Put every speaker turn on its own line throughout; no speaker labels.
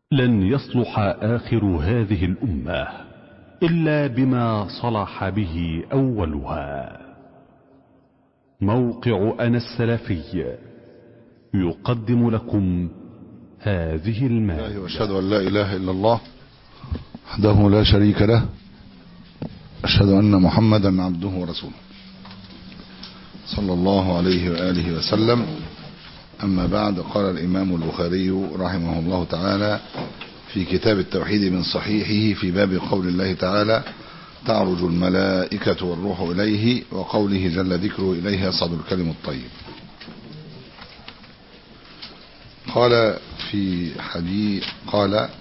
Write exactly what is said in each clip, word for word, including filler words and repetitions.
لن يصلح آخر هذه الأمة إلا بما صلح به أولها. موقع أنا السلفي يقدم لكم هذه المادة.
أشهد أن لا إله إلا الله وحده لا شريك له، أشهد أن محمدا عبده ورسوله صلى الله عليه وآله وسلم. أما بعد، قال الإمام البخاري رحمه الله تعالى في كتاب التوحيد من صحيحه في باب قول الله تعالى: تعرج الملائكة والروح إليه، وقوله جل ذكره: إليه يصعد الكلم الطيب. قال في حديث قال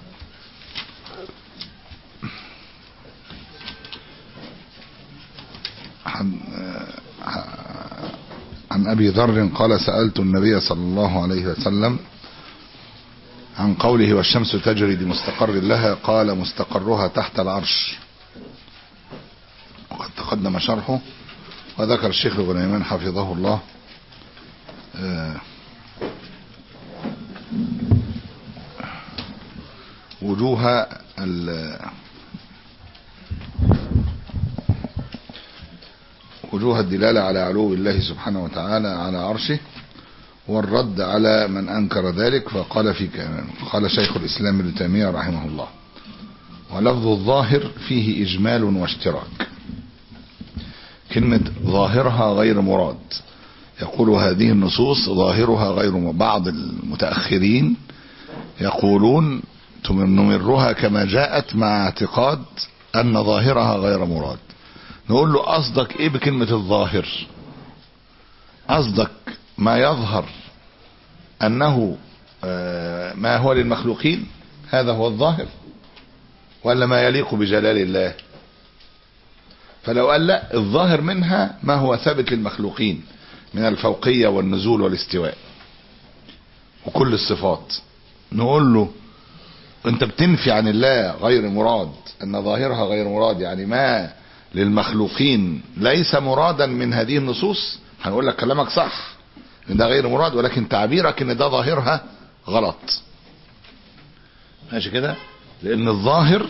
عن أبي ذر قال: سألت النبي صلى الله عليه وسلم عن قوله: والشمس تجري لمستقر لها، قال: مستقرها تحت العرش. وقد تقدم شرحه. وذكر الشيخ الغنيمان حفظه الله وجوه وجوه الدلالة على علو الله سبحانه وتعالى على عرشه، والرد على من أنكر ذلك. فقال في قال شيخ الإسلام ابن تيمية رحمه الله: ولفظ الظاهر فيه إجمال واشتراك. كلمة ظاهرها غير مراد، يقول هذه النصوص ظاهرها غير مراد. بعض المتأخرين يقولون نمرها كما جاءت مع اعتقاد أن ظاهرها غير مراد. نقول له: قصدك ايه بكلمة الظاهر؟ قصدك ما يظهر انه ما هو للمخلوقين، هذا هو الظاهر، ولا ما يليق بجلال الله؟ فلو قال لا، الظاهر منها ما هو ثابت للمخلوقين من الفوقية والنزول والاستواء وكل الصفات، نقول له: انت بتنفي عن الله غير مراد، ان ظاهرها غير مراد، يعني ما للمخلوقين ليس مرادا من هذه النصوص. هنقول لك كلامك صح ان ده غير مراد، ولكن تعبيرك ان ده ظاهرها غلط. ماشي كده؟ لان الظاهر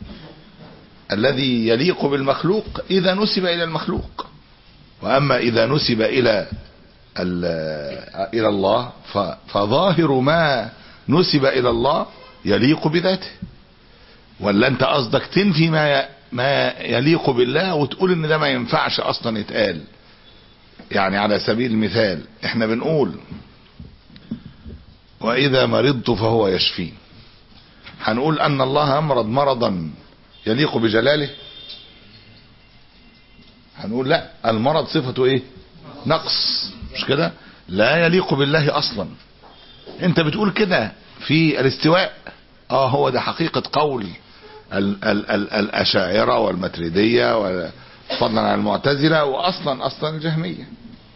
الذي يليق بالمخلوق اذا نسب الى المخلوق، واما اذا نسب الى الى الله فظاهر ما نسب الى الله يليق بذاته. ولا انت قصدك تنفي ما ما يليق بالله وتقول ان ده ما ينفعش اصلا يتقال؟ يعني على سبيل المثال احنا بنقول: واذا مرضت فهو يشفين. هنقول ان الله امرض مرضا يليق بجلاله؟ هنقول لا، المرض صفته ايه؟ نقص، مش كده؟ لا يليق بالله اصلا. انت بتقول كده في الاستواء. اه هو ده حقيقة قول ال ال ال الاشاعرة والماتريدية وفضلا عن المعتزلة، واصلا اصلا الجهمية.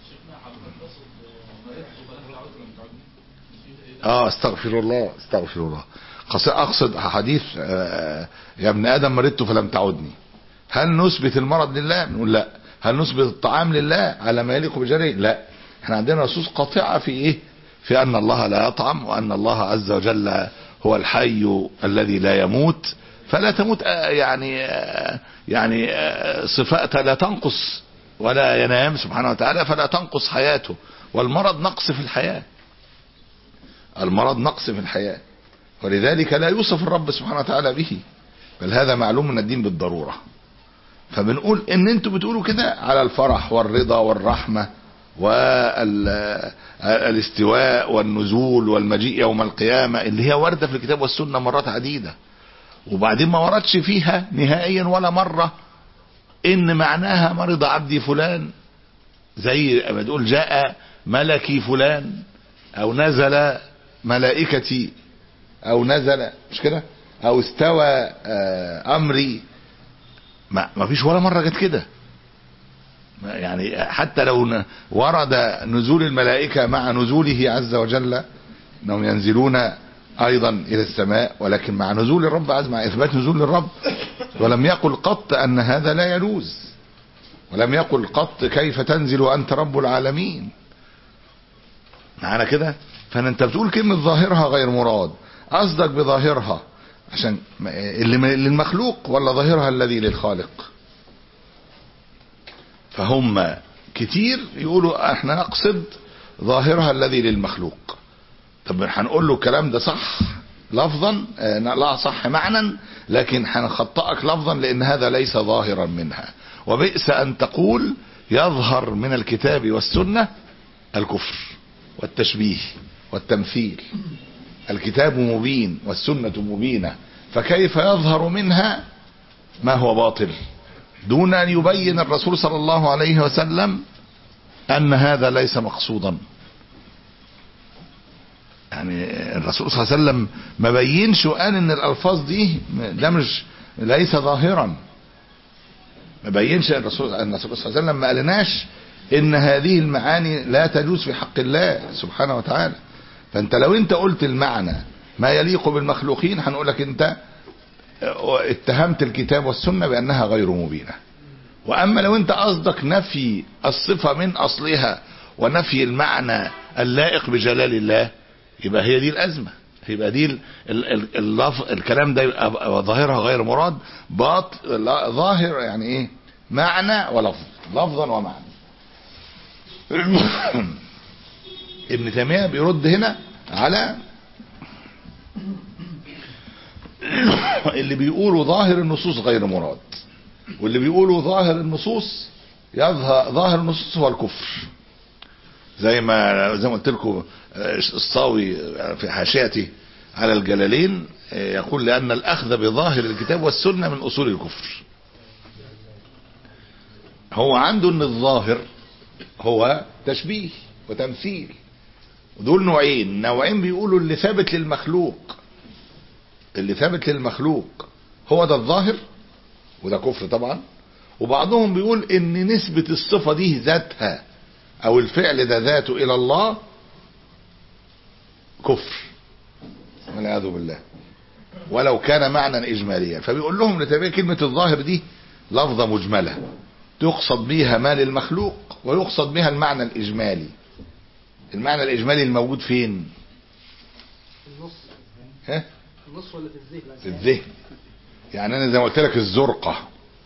اه استغفر الله استغفر الله اقصد حديث آه يا ابن ادم مرضت فلم تعدني. هل نثبت المرض لله؟ نقول لا. هل نثبت الطعام لله على ما يليق بجلاله؟ لا. احنا عندنا نصوص قاطعة في ايه؟ في ان الله لا يطعم، وان الله عز وجل هو الحي الذي لا يموت، فلا تموت يعني يعني صفات لا تنقص، ولا ينام سبحانه وتعالى فلا تنقص حياته. والمرض نقص في الحياة، المرض نقص في الحياة، ولذلك لا يوصف الرب سبحانه وتعالى به، بل هذا معلوم من الدين بالضرورة. فبنقول ان انتوا بتقولوا كده على الفرح والرضا والرحمة والاستواء والنزول والمجيء يوم القيامة، اللي هي واردة في الكتاب والسنة مرات عديدة، وبعدين ما وردش فيها نهائيا ولا مرة ان معناها مرض عبدي فلان، زي ما تقول جاء ملكي فلان، او نزل ملائكتي، او نزل، مش كده؟ او استوى امري. ما, ما فيش ولا مرة جت كده. يعني حتى لو ورد نزول الملائكة مع نزوله عز وجل، انهم ينزلون ايضا الى السماء، ولكن مع نزول الرب عز، مع اثبات نزول الرب. ولم يقل قط ان هذا لا يجوز، ولم يقل قط كيف تنزل وانت رب العالمين. معنا كده؟ فانت بتقول كلمة ظاهرها غير مراد، قصدك بظاهرها عشان اللي للمخلوق ولا ظاهرها الذي للخالق؟ فهم كتير يقولوا احنا نقصد ظاهرها الذي للمخلوق. طب هنقول له الكلام ده صح لفظا؟ لا صح معنى، لكن هنخطئك لفظا لان هذا ليس ظاهرا منها. وبئس ان تقول يظهر من الكتاب والسنة الكفر والتشبيه والتمثيل. الكتاب مبين والسنة مبينة، فكيف يظهر منها ما هو باطل دون ان يبين الرسول صلى الله عليه وسلم ان هذا ليس مقصودا؟ يعني الرسول صلى الله عليه وسلم ما بينش وقال ان الالفاظ دي ده مش ليس ظاهرا. ما بينش الرسول الرسول صلى الله عليه وسلم ما قالناش ان هذه المعاني لا تجوز في حق الله سبحانه وتعالى. فانت لو انت قلت المعنى ما يليق بالمخلوقين هنقول لك انت اتهمت الكتاب والسنة بانها غير مبينة. واما لو انت قصدك نفي الصفة من اصلها ونفي المعنى اللائق بجلال الله، يبقى هي دي الازمة. يبقى دي ال ال ال الكلام ده يبقى ظاهرها غير مراد، باط ظاهر يعني ايه؟ معنى ولفظ، لفظا ومعنى. ابن تيمية بيرد هنا على اللي بيقولوا ظاهر النصوص غير مراد، واللي بيقولوا ظاهر النصوص يظهر ظاهر النصوص هو الكفر. زي ما زي ما قلت لكم الصاوي في حاشيته على الجلالين يقول لأن الأخذ بظاهر الكتاب والسنة من أصول الكفر. هو عنده ان الظاهر هو تشبيه وتمثيل، ودول نوعين. نوعين بيقولوا اللي ثابت للمخلوق، اللي ثابت للمخلوق هو ده الظاهر وده كفر طبعا. وبعضهم بيقول ان نسبة الصفة دي ذاتها او الفعل ده ذاته الى الله كفر والعياذ بالله ولو كان معنى اجماليا. فبيقول لهم لتبقى كلمة الظاهر دي لفظة مجملة يقصد بها ما للمخلوق ويقصد بها المعنى الاجمالي. المعنى الاجمالي الموجود فين؟
النص.
ها؟
النص ولا في الذهن؟
في الذهن. يعني انا زي ما قلت لك الزرقة،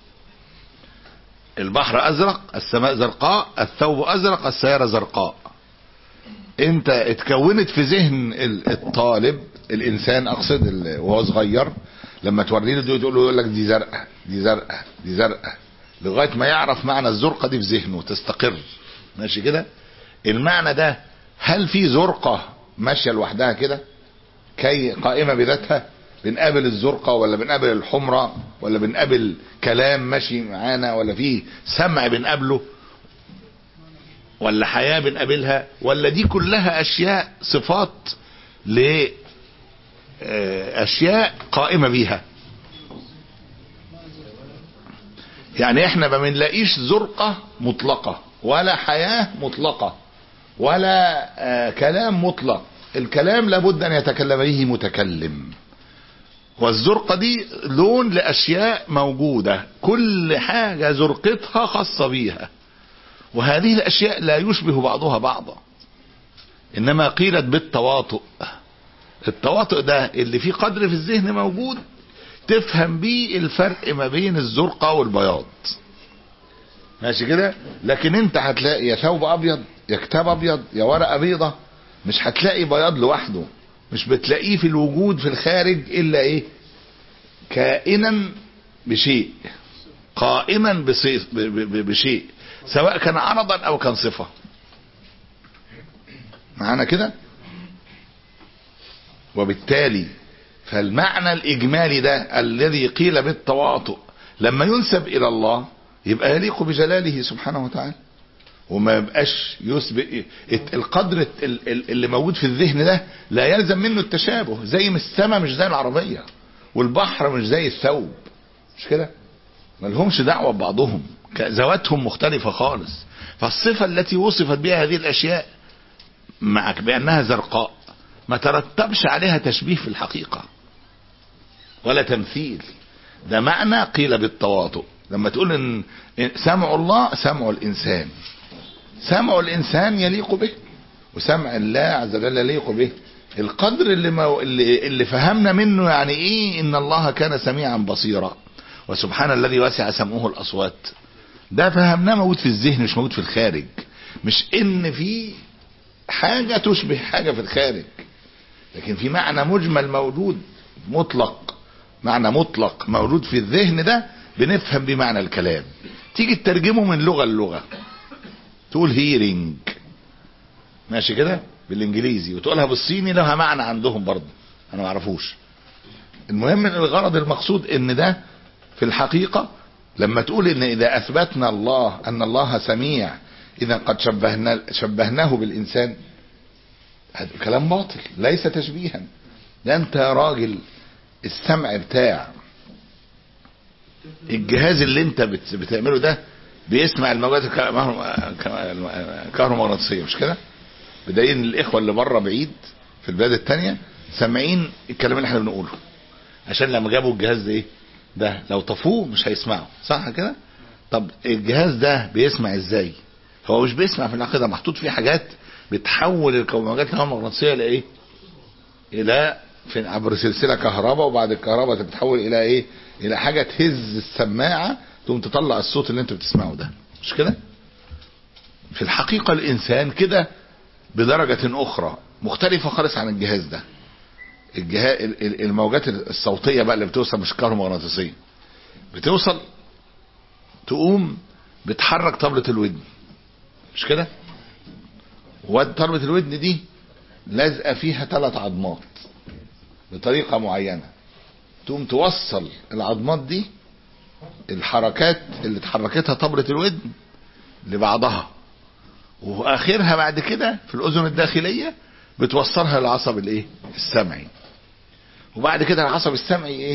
البحر ازرق، السماء زرقاء، الثوب ازرق، السيارة زرقاء. انت اتكونت في ذهن الطالب الانسان اقصد وهو صغير، لما توريه له تقول له يقول لك دي زرقاء دي زرقاء دي زرقاء لغايه ما يعرف معنى الزرقاء دي في ذهنه تستقر. ماشي كده؟ المعنى ده هل في زرقاء ماشيه لوحدها كده كي قائمه بذاتها؟ بنقابل الزرقاء ولا بنقابل الحمراء ولا بنقابل كلام ماشي معانا ولا في سمع بنقابله ولا حياة بنقابلها؟ ولا دي كلها اشياء صفات لاشياء قائمة بيها؟ يعني احنا ما بنلاقيش زرقة مطلقة ولا حياة مطلقة ولا آه كلام مطلق. الكلام لابد ان يتكلم به متكلم، والزرقة دي لون لاشياء موجودة كل حاجة زرقتها خاصة بيها، وهذه الاشياء لا يشبه بعضها بعضا، انما قيلت بالتواطؤ. التواطؤ ده اللي فيه قدر في الذهن موجود تفهم بيه الفرق ما بين الزرقاء والبياض. ماشي كده؟ لكن انت هتلاقي يا ثوب ابيض يا كتاب ابيض يا ورقة بيضة، مش هتلاقي بياض لوحده، مش بتلاقيه في الوجود في الخارج الا ايه؟ كائنا بشيء، قائما بشيء، سواء كان عرضا او كان صفة. معانا كده؟ وبالتالي فالمعنى الاجمالي ده الذي قيل بالتواطؤ لما ينسب الى الله يبقى يليق بجلاله سبحانه وتعالى، وما يبقاش يسبق القدر اللي موجود في الذهن ده لا يلزم منه التشابه. زي ما السماء مش زي العربية والبحر مش زي الثوب، مش كده؟ ما لهمش دعوة ببعضهم، ذواتهم مختلفة خالص. فالصفة التي وصفت بها هذه الاشياء معك بانها زرقاء ما ترتبش عليها تشبيه في الحقيقة ولا تمثيل، ده معنى قيل بالتواطؤ. لما تقول ان سمع الله سمع الانسان، سمع الانسان يليق به وسمع الله عز وجل يليق به، القدر اللي, ما اللي, اللي فهمنا منه يعني ايه ان الله كان سميعا بصيرا وسبحان الذي وسع سمعه الاصوات، ده فهمناه موجود في الذهن مش موجود في الخارج. مش ان في حاجة تشبه حاجة في الخارج، لكن في معنى مجمل موجود مطلق، معنى مطلق موجود في الذهن ده بنفهم بمعنى الكلام. تيجي تترجمه من لغة للغة، تقول هيرينج ماشي كده بالانجليزي، وتقولها بالصيني لها معنى عندهم برضه انا ما اعرفوش. المهم ان الغرض المقصود ان ده في الحقيقة لما تقول ان اذا اثبتنا الله ان الله سميع اذا قد شبهنا شبهناه بالانسان، هذا كلام باطل ليس تشبيها. ده انت يا راجل السمع بتاع الجهاز اللي انت بتعمله ده بيسمع الموجات الكهرومغناطيسية مش كده؟ بدليل ان الاخوة اللي بره بعيد في البلاد التانية سامعين الكلام اللي احنا بنقوله، عشان لما جابوا الجهاز ده ايه ده لو طفوه مش هيسمعوا، صح كده؟ طب الجهاز ده بيسمع ازاي؟ هو مش بيسمع في العقيدة، محطوط فيه حاجات بتحول الموجات الكهرومغناطيسية لايه؟ الى في عبر سلسلة كهرباء، وبعد الكهرباء تتحول الى ايه؟ الى حاجة تهز السماعة تقوم تطلع الصوت اللي انت بتسمعه ده، مش كده؟ في الحقيقة الانسان كده بدرجة اخرى مختلفة خالص عن الجهاز ده. الجهاز الموجات الصوتية بقى اللي بتوصل مش كهرومغناطيسية، بتوصل تقوم بتحرك طبلة الودن مش كده؟ وطبلة الودن دي لازقة فيها ثلاث عظمات بطريقة معينة، تقوم توصل العظمات دي الحركات اللي اتحركتها طبلة الودن لبعضها، واخرها بعد كده في الاذن الداخلية بتوصلها للعصب الايه السمعي، وبعد كده العصب السمعي ايه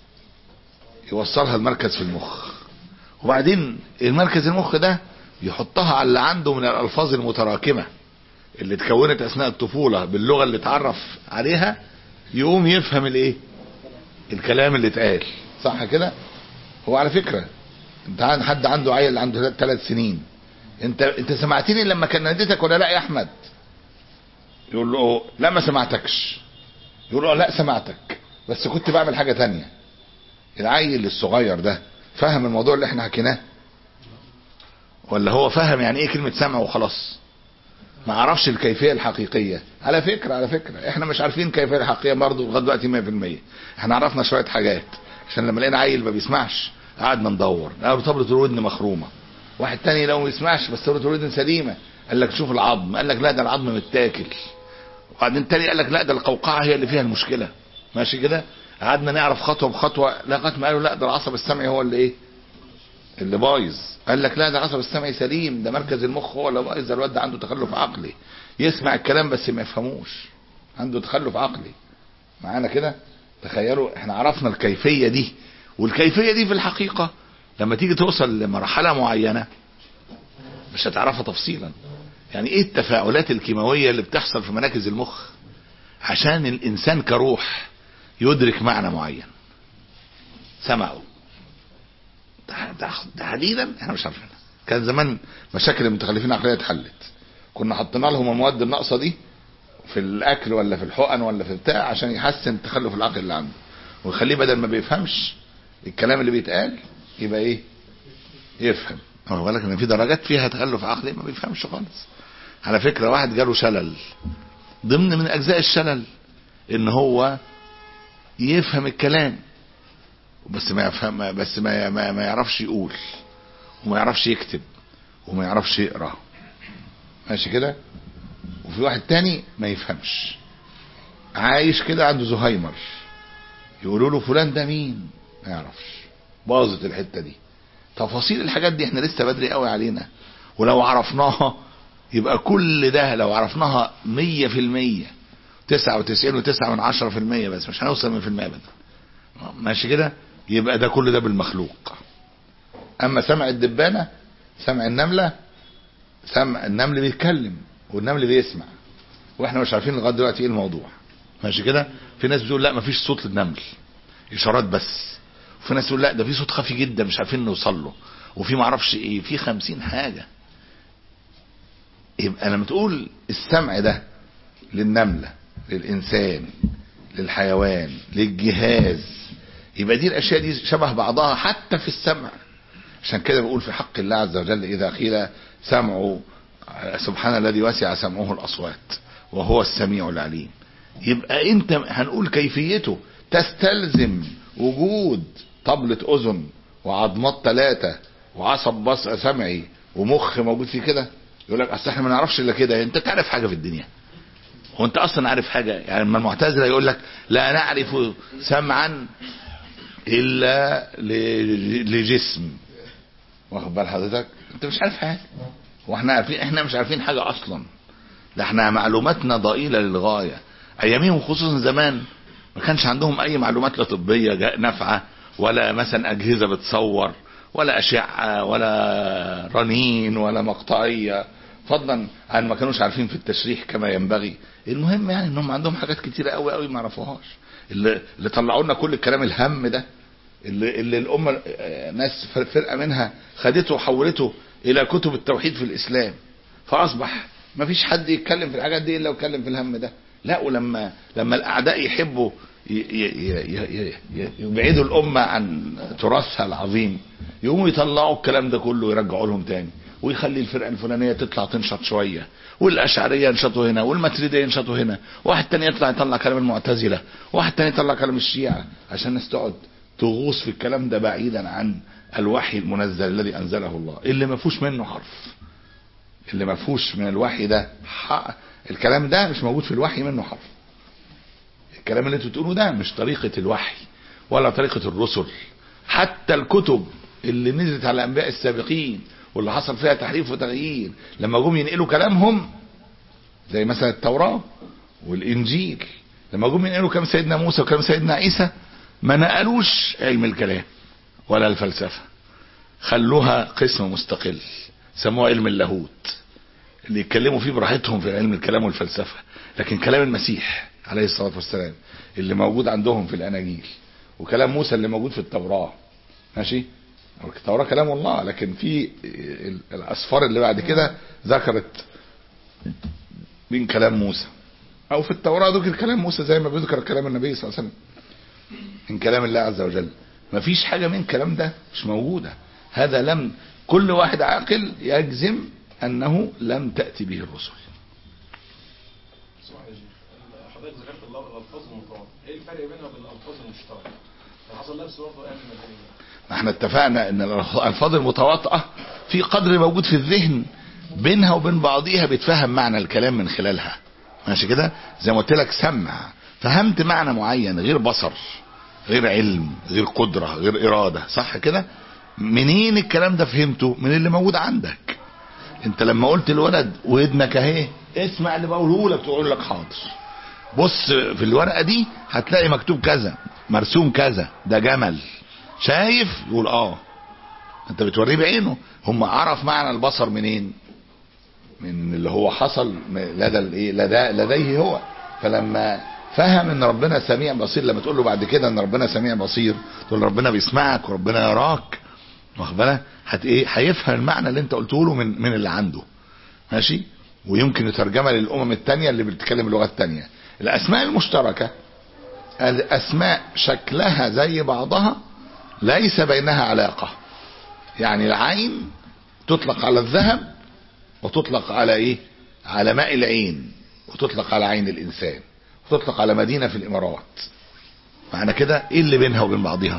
يوصلها المركز في المخ، وبعدين المركز المخ ده يحطها على اللي عنده من الالفاظ المتراكمة اللي اتكونت اثناء الطفولة باللغة اللي اتعرف عليها، يقوم يفهم الايه الكلام اللي اتقال، صح كده؟ هو على فكرة انت عند حد عنده عيل عنده ثلاث سنين، انت انت سمعتني لما كان ناديتك ولا لا يا احمد؟ يقول له لا ما سمعتكش، يقول له لا سمعتك بس كنت بعمل حاجة تانية. العيل الصغير ده فهم الموضوع اللي احنا حكيناه ولا هو فهم يعني ايه كلمة سمع وخلاص؟ ما عرفش الكيفية الحقيقية. على فكرة على فكرة احنا مش عارفين الكيفية الحقيقية برضه لغاية دلوقتي مية في المية. احنا عرفنا شوية حاجات عشان لما لقينا عيل ما بيسمعش قعدنا ندور، قالوا طبلة الودن مخرومة. واحد تاني لو ما يسمعش بس طبلة الودن سليمة قال لك شوف العظم، قال لك لا ده العظم متاكل. وبعدين تاني قال لك لا ده القوقعة هي اللي فيها المشكلة، ماشي كده؟ قعدنا نعرف خطوة بخطوة لغاية ما قالوا لا ده العصب السمعي هو اللي ايه اللي بايظ. قال لك لا ده العصب السمعي سليم، ده مركز المخ هو اللي بايظ، ده الواد ده عنده تخلف عقلي، يسمع الكلام بس ما يفهموش، عنده تخلف عقلي. معانا كده؟ تخيلوا احنا عرفنا الكيفية دي، والكيفية دي في الحقيقة لما تيجي توصل لمرحلة معينة مش هتعرفها تفصيلا. يعني ايه التفاعلات الكيماوية اللي بتحصل في مراكز المخ عشان الانسان كروح يدرك معنى معين سمعه تحديدا احنا مش عارفينها. كان زمان مشاكل المتخلفين العقلية اتحلت، كنا حطينا لهم المواد الناقصة دي في الاكل ولا في الحقن ولا في بتاع عشان يحسن التخلف العقلي اللي عنده، ويخليه بدل ما بيفهمش الكلام اللي بيتقال يبقى ايه يفهم. هو بالك ان في درجات فيها تخلف عقلي ما بيفهمش خالص. على فكرة واحد جاله شلل، ضمن من اجزاء الشلل ان هو يفهم الكلام بس ما يفهم، بس ما ما, ما يعرفش يقول وما يعرفش يكتب وما يعرفش يقرا، ماشي كده؟ وفي واحد تاني ما يفهمش عايش كده عنده زهايمر، يقولوا له فلان ده مين ما يعرفش. باظت الحتة دي. تفاصيل الحاجات دي احنا لسه بدري قوي علينا، ولو عرفناها يبقى كل ده لو عرفناها مية في المية تسعة وتسعين وتسعة من عشرة في المية بس مش هنوصل مية في المية ابدا، ماشي كده؟ يبقى ده كل ده بالمخلوق. اما سمع الدبانة سمع النملة، سمع النمل بيتكلم والنمل بيسمع واحنا مش عارفين لغايه دلوقتي ايه الموضوع، ماشي كده؟ في ناس بتقول لا مفيش صوت للنمل اشارات بس، وفي ناس تقول لا ده في صوت خفي جدا مش عارفين نوصل له، وفي معرفش ايه، في خمسين حاجة. يبقى لما تقول السمع ده للنملة للإنسان، للحيوان، للجهاز، يبقى دي الأشياء دي شبه بعضها حتى في السمع. عشان كده بقول في حق الله عز وجل إذا قيل سمعه، سبحان الذي وسع سمعه الأصوات وهو السميع العليم. يبقى انت هنقول كيفيته تستلزم وجود طبلة أذن وعظمات ثلاثة وعصب بصر سمعي ومخ موجود فيه كده. يقول لك اصل احنا ما نعرفش الا كده. انت تعرف حاجة في الدنيا؟ هو انت اصلا عارف حاجة؟ يعني لما المعتزلة يقول لك لا نعرف سمعا الا لجسم، واخد بال حضرتك؟ انت مش عارف حاجة. واحنا عارفين؟ احنا مش عارفين حاجة اصلا. ده احنا معلوماتنا ضئيلة للغاية. ايامهم خصوصا زمان ما كانش عندهم اي معلومات لا طبية نافعة، ولا مثلا اجهزة بتصور، ولا اشعة، ولا رنين، ولا مقطعية، فضلا عن ما كانوش عارفين في التشريح كما ينبغي. المهم يعني انهم عندهم حاجات كتيرة قوي قوي ما عرفوهاش، اللي, اللي طلعوا لنا كل الكلام الهم ده، اللي, اللي الامة ناس فرقة منها خدته وحولته الى كتب التوحيد في الاسلام، فاصبح ما فيش حد يتكلم في الحاجات دي الا ويتكلم في الهم ده. لا، ولما لما الاعداء يحبوا يبعدوا الامه عن تراثها العظيم، يقوموا يطلعوا الكلام ده كله ويرجعوا لهم تاني، ويخلي الفرقه الفلانيه تطلع تنشط شويه، والاشعريه ينشطوا هنا، والماتريديه ينشطوا هنا، واحد تاني يطلع يطلع كلام المعتزله، واحد تاني يطلع كلام الشيعه، عشان الناس تقعد تغوص في الكلام ده بعيدا عن الوحي المنزل الذي انزله الله، اللي ما فيهوش منه حرف، اللي ما فيهوش من الوحي ده حق. الكلام ده مش موجود في الوحي منه حرف. الكلام اللي انتوا بتقولوه ده مش طريقة الوحي ولا طريقة الرسل. حتى الكتب اللي نزلت على الانبياء السابقين واللي حصل فيها تحريف وتغيير، لما جم ينقلوا كلامهم زي مثلا التوراة والانجيل، لما جم ينقلوا كلام سيدنا موسى وكلام سيدنا عيسى، ما نقلوش علم الكلام ولا الفلسفة، خلوها قسم مستقل سموه علم اللاهوت، اللي يتكلموا فيه براحتهم في علم الكلام والفلسفة. لكن كلام المسيح عليه الصلاة والسلام اللي موجود عندهم في الأناجيل، وكلام موسى اللي موجود في التوراة، ماشي، التوراة كلام الله، لكن في الأسفار اللي بعد كده ذكرت من كلام موسى، أو في التوراة ذكر كلام موسى زي ما بيذكر كلام النبي صلى الله عليه وسلم من كلام الله عز وجل. ما فيش حاجة من الكلام ده مش موجودة. هذا لم كل واحد عاقل يجزم أنه لم تأتي به الرسل.
حضرتك ذكرت الألفاظ المطلقة، إيه الفرق بينها وبين الألفاظ المشتركة؟ حصل نفس برضه أهل المدينة.
احنا اتفقنا ان الألفاظ المتواطئة في قدر موجود في الذهن بينها وبين بعضيها بتفهم معنى الكلام من خلالها، ماشي كده؟ زي ما قلت لك سمع، فهمت معنى معين غير بصر، غير علم، غير قدرة، غير إرادة، صح كده؟ منين الكلام ده فهمته؟ من اللي موجود عندك. انت لما قلت الولد ودنك اهي اسمع اللي بقوله لك، تقول لك حاضر، بص في الورقة دي هتلاقي مكتوب كذا، مرسوم كذا، ده جمل، شايف؟ يقول اه، انت بتوريه بعينه. هم عرف معنى البصر منين؟ من اللي هو حصل لدى الايه لدى لديه هو. فلما فهم ان ربنا سميع بصير، لما تقول له بعد كده ان ربنا سميع بصير، تقول ربنا بيسمعك وربنا يراك، واخد بالك؟ هت ايه هيفهم المعنى اللي انت قلته له من من اللي عنده، ماشي، ويمكن يترجمها للامم التانية اللي بتتكلم اللغات التانية. الاسماء المشتركة الاسماء شكلها زي بعضها، ليس بينها علاقة. يعني العين تطلق على الذهب، وتطلق على ايه؟ على ماء العين، وتطلق على عين الانسان، وتطلق على مدينة في الامارات. معنى كده ايه اللي بينها وبين بعضها؟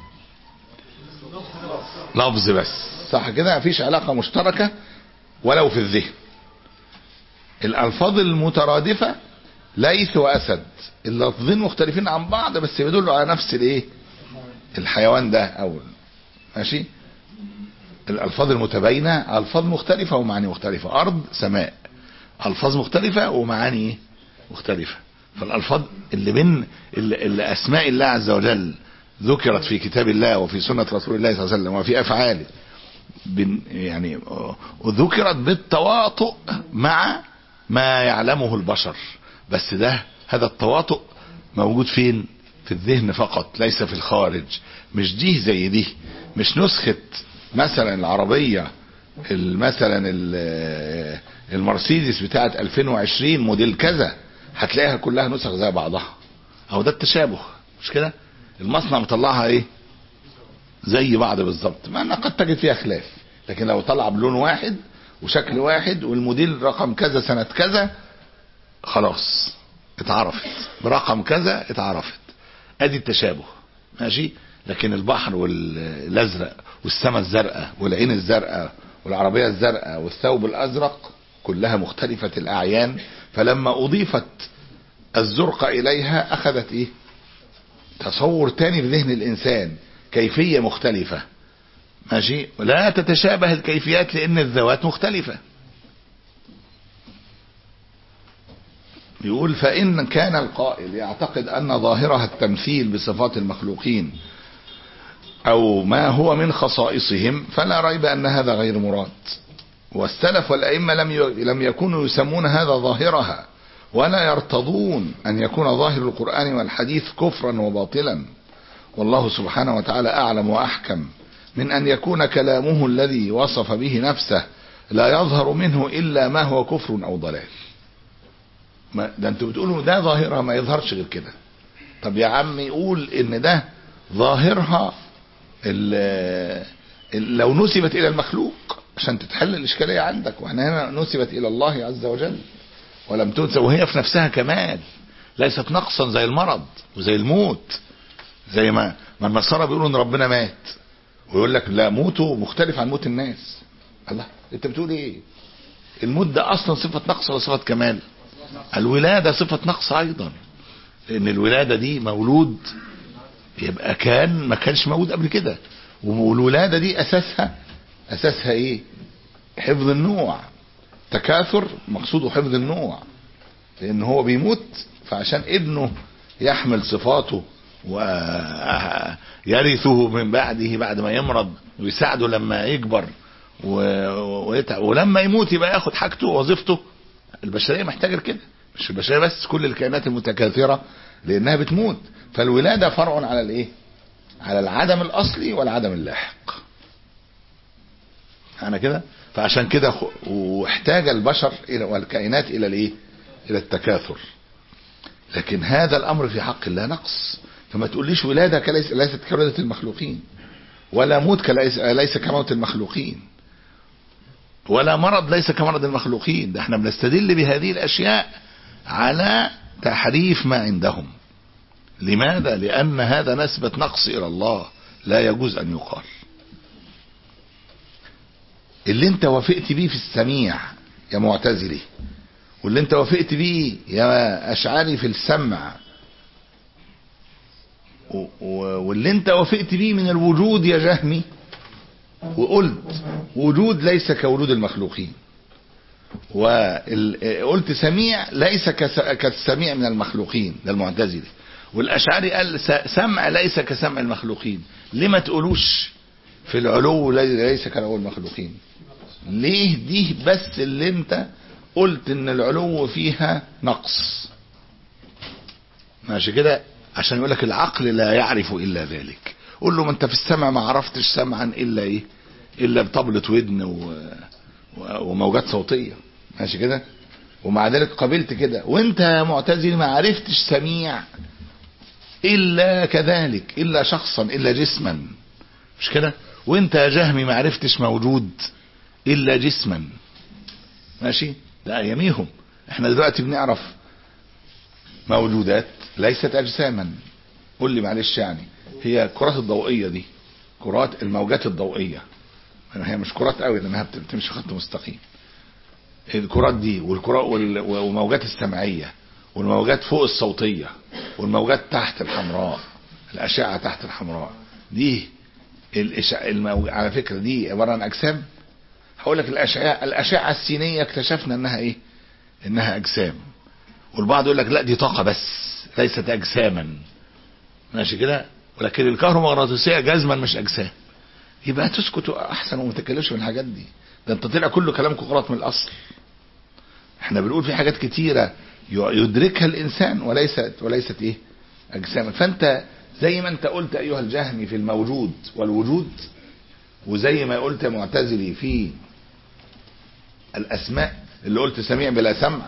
لفظ بس، صح كده؟ مفيش علاقة مشتركة ولو في الذهن. الالفاظ المترادفة ليث واسد، اللفظين مختلفين عن بعض بس بيدلوا على نفس الايه؟ الحيوان ده اول، ماشي. الالفاظ المتباينة الفاظ مختلفة ومعاني مختلفة، ارض سماء، الفاظ مختلفة ومعاني مختلفة. فالالفاظ اللي بين اللي اسماء الله عز وجل ذكرت في كتاب الله وفي سنة رسول الله صلى الله عليه وسلم وفي افعاله، يعني وذكرت بالتواطؤ مع ما يعلمه البشر، بس ده هذا التواطؤ موجود فين؟ في الذهن فقط، ليس في الخارج. مش دي زي دي، مش نسخة مثلا العربية مثلا المرسيدس بتاعت ألفين وعشرين موديل كذا هتلاقيها كلها نسخ زي بعضها، اهو ده التشابه مش كده؟ المصنع مطلعها ايه زي بعض بالظبط، مع ان قد تجد فيها خلاف، لكن لو طلع بلون واحد وشكل واحد والموديل رقم كذا سنة كذا خلاص اتعرفت، برقم كذا اتعرفت، ادي التشابه ماشي. لكن البحر والازرق والسماء الزرقاء والعين الزرقاء والعربية الزرقاء والثوب الازرق كلها مختلفة الاعيان، فلما اضيفت الزرقاء اليها اخذت ايه تصور تاني في ذهن الانسان، كيفية مختلفة ماشي، لا تتشابه الكيفيات لان الذوات مختلفة. يقول فإن كان القائل يعتقد أن ظاهرها التمثيل بصفات المخلوقين أو ما هو من خصائصهم فلا ريب أن هذا غير مراد، والسلف والأئمة لم لم يكونوا يسمون هذا ظاهرها، ولا يرتضون أن يكون ظاهر القرآن والحديث كفرا وباطلا، والله سبحانه وتعالى أعلم وأحكم من أن يكون كلامه الذي وصف به نفسه لا يظهر منه إلا ما هو كفر أو ضلال. ما ده انتوا بتقولوا ده ظاهرها ما يظهرش غير كده. طب يا عم يقول ان ده ظاهرها ال ال لو نسبت الى المخلوق عشان تتحل الاشكاليه عندك، واحنا هنا نسبت الى الله عز وجل ولم تنسب، وهي في نفسها كمال ليست نقصا زي المرض وزي الموت، زي ما ما النصارى بيقولوا ان ربنا مات ويقول لك لا موته مختلف عن موت الناس. الله انت بتقول ايه؟ الموت ده اصلا صفه نقص ولا صفه كمال؟ الولادة صفة نقص ايضا، لان الولادة دي مولود يبقى كان ما كانش موجود قبل كده، والولادة دي اساسها اساسها ايه؟ حفظ النوع، تكاثر مقصوده حفظ النوع، لان هو بيموت فعشان ابنه يحمل صفاته ويرثه من بعده بعد ما يمرض ويساعده لما يكبر ويتعب، ولما يموت يبقى ياخد حاجته ووظيفته. البشرية محتاجة كده، مش البشرية بس، كل الكائنات المتكاثرة لانها بتموت، فالولادة فرع على الايه؟ على العدم الاصلي والعدم اللاحق. انا كده فعشان كده واحتاج البشر الى والكائنات الى الايه؟ الى التكاثر. لكن هذا الامر في حق الله نقص، فما تقوليش ولادة كليس ليست كولادة المخلوقين، ولا موت كليس ليس كموت المخلوقين، ولا مرض ليس كمرض المخلوقين. ده احنا بنستدل بهذه الاشياء على تحريف ما عندهم. لماذا؟ لان هذا نسبة نقص الى الله لا يجوز ان يقال. اللي انت وافقت بيه في السميع يا معتزلي، واللي انت وافقت بيه يا اشعري في السمع، واللي انت وافقت بيه من الوجود يا جهمي وقلت وجود ليس كوجود المخلوقين، وقلت سميع ليس كالسميع من المخلوقين، ده المعتزلي، والاشعري قال سمع ليس كسمع المخلوقين. ليه ما تقولوش في العلو ليس كالعلو المخلوقين؟ ليه دي بس اللي انت قلت ان العلو فيها نقص ماشي كده؟ عشان يقول لك العقل لا يعرف الا ذلك. قول له ما انت في السمع ما عرفتش سمعا الا ايه؟ الا بطبلة ودن و... وموجات صوتية ماشي كده، ومع ذلك قبلت كده. وانت يا معتزلي ما عرفتش سميع الا كذلك، الا شخصا الا جسما مش كده. وانت يا جهمي ما عرفتش موجود الا جسما ماشي. ده اياميهم، احنا دلوقتي بنعرف موجودات ليست اجساما. قول لي معلش يعني هي الكرات الضوئية دي، كرات الموجات الضوئية، هي مش كرات قوي لانها بتمشي خط مستقيم، الكرات دي والكرات والموجات السمعية والموجات فوق الصوتية والموجات تحت الحمراء، الأشعة تحت الحمراء دي الإشعة المو... على فكرة دي عبارة عن أجسام. هقول لك الأشعة الأشعة السينية اكتشفنا انها ايه؟ انها أجسام. والبعض يقول لك لا دي طاقة بس ليست أجساما ماشي كده، ولكن الكهرومغناطيسية جزما مش أجسام. يبقى تسكتوا احسن وما تتكلمش من الحاجات دي، ده انت طلع كله كلامكم غلط من الاصل. احنا بنقول في حاجات كتيرة يدركها الانسان وليست وليست ايه؟ اجساما. فانت زي ما انت قلت ايها الجهمي في الموجود والوجود، وزي ما قلت معتزلي في الاسماء اللي قلت سميع بلا سمع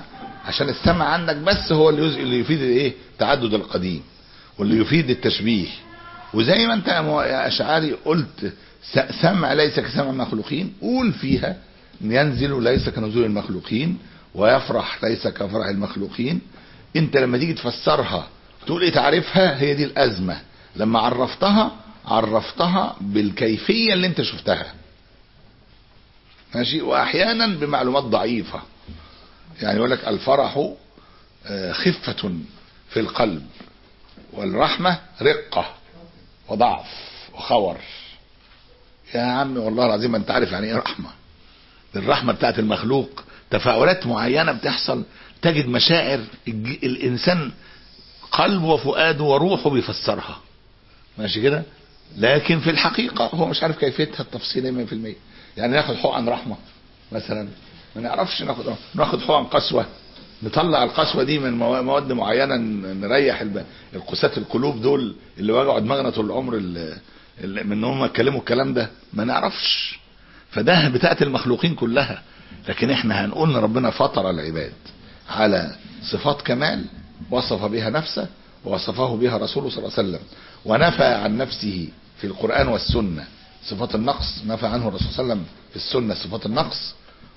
عشان السمع عندك بس هو اللي اللي يفيد الايه تعدد القديم واللي يفيد التشبيه. وزي ما انت يا اشعري قلت سمع ليس كسمع المخلوقين، قول فيها ينزل ليس كنزول المخلوقين ويفرح ليس كفرح المخلوقين. انت لما تيجي تفسرها تقول ايه تعرفها، هي دي الازمه. لما عرفتها عرفتها بالكيفيه اللي انت شفتها ماشي، واحيانا بمعلومات ضعيفه. يعني يقول لك الفرح خفه في القلب والرحمه رقه وضعف وخور. يا عم والله العظيم انت عارف يعني ايه رحمه؟ الرحمه بتاعت المخلوق تفاعلات معينه بتحصل، تجد مشاعر الانسان قلبه وفؤاده وروحه بيفسرها ماشي كده، لكن في الحقيقه هو مش عارف كيفيتها التفصيليه مية في المية. يعني ناخد حقن رحمه مثلا، ما نعرفش ناخد ناخد حقن قسوه، نطلع القسوه دي من مواد معينه نريح القساة القلوب دول اللي وجعوا دماغنا طول العمر اللي من هم اتكلموا الكلام ده، ما نعرفش. فده بتاعت المخلوقين كلها. لكن احنا هنقول ان ربنا فطر العباد على صفات كمال وصف بها نفسه ووصفه بها رسوله صلى الله عليه وسلم، ونفى عن نفسه في القرآن والسنة صفات النقص، نفى عنه الرسول صلى الله عليه وسلم في السنة صفات النقص،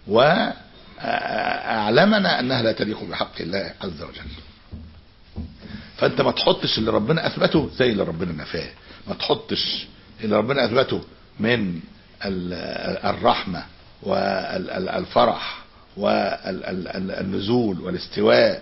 وأعلمنا أنها لا تليق بحق الله عز وجل. فأنت ما تحطش اللي ربنا أثبته زي اللي ربنا نفاه، ما تحطش اللي ربنا أثبته من الرحمة والفرح والنزول والاستواء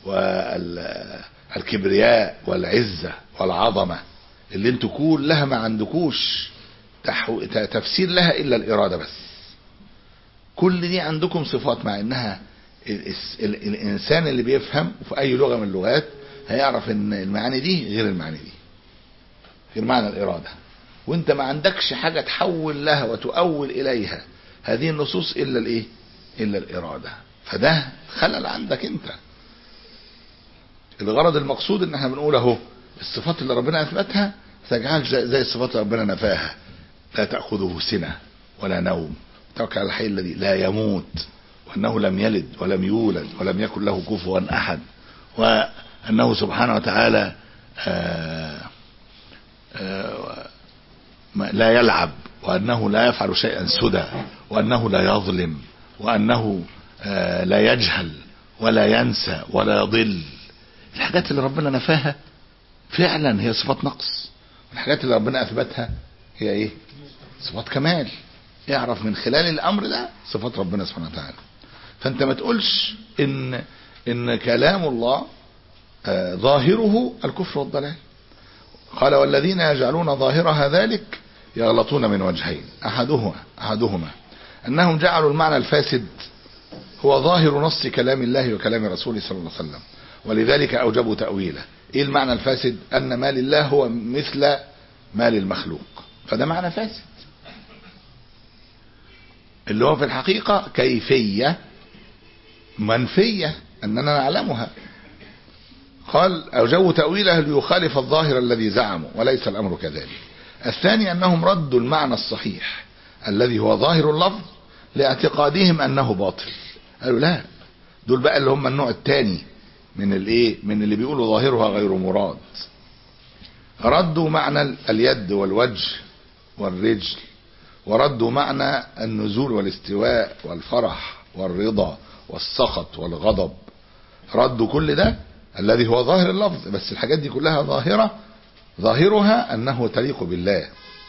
والكبرياء والعزة والعظمة اللي انتوا كلها ما عندكوش تفسير لها إلا الإرادة بس. كل دي عندكم صفات، مع انها الإنسان اللي بيفهم في أي لغة من اللغات هيعرف ان المعاني دي غير المعاني دي، غير معنى الإرادة. وانت ما عندكش حاجة تحول لها وتؤول إليها هذه النصوص إلا الإيه؟ إلا الإرادة. فده خلل عندك انت. الغرض المقصود ان احنا بنقول اهو الصفات اللي ربنا اثبتها تجعل زي الصفات اللي ربنا نفاها. لا تأخذه سنة ولا نوم، توكل على الحي الذي لا يموت، وانه لم يلد ولم يولد ولم يكن له كفوا احد، وانه سبحانه وتعالى آآ آآ لا يلعب، وانه لا يفعل شيئا سدى، وانه لا يظلم، وانه لا يجهل ولا ينسى ولا يضل. الحاجات اللي ربنا نفاها فعلا هي صفات نقص، الحاجات اللي ربنا اثبتها هي ايه؟ صفات كمال. اعرف من خلال الامر ده صفات ربنا سبحانه وتعالى. فانت ما تقولش ان ان كلام الله آه ظاهره الكفر والضلال. قال والذين يجعلون ظاهرها ذلك يغلطون من وجهين، احدهما احدهما انهم جعلوا المعنى الفاسد هو ظاهر نص كلام الله وكلام رسوله صلى الله عليه وسلم، ولذلك اوجبوا تأويله. ايه المعنى الفاسد؟ ان مال الله هو مثل مال المخلوق، فده معنى فاسد اللي هو في الحقيقة كيفية منفية اننا نعلمها. قال اوجبوا تأويله ليخالف الظاهر الذي زعموا، وليس الامر كذلك. الثاني انهم ردوا المعنى الصحيح الذي هو ظاهر اللفظ لاعتقادهم انه باطل. قالوا لا، دول بقى اللي هم النوع الثاني من الايه، من اللي بيقولوا ظاهرها غير مراد. ردوا معنى اليد والوجه والرجل، وردوا معنى النزول والاستواء والفرح والرضا والسخط والغضب. ردوا كل ده الذي هو ظاهر اللفظ، بس الحاجات دي كلها ظاهرة ظاهرها انه تليق بالله.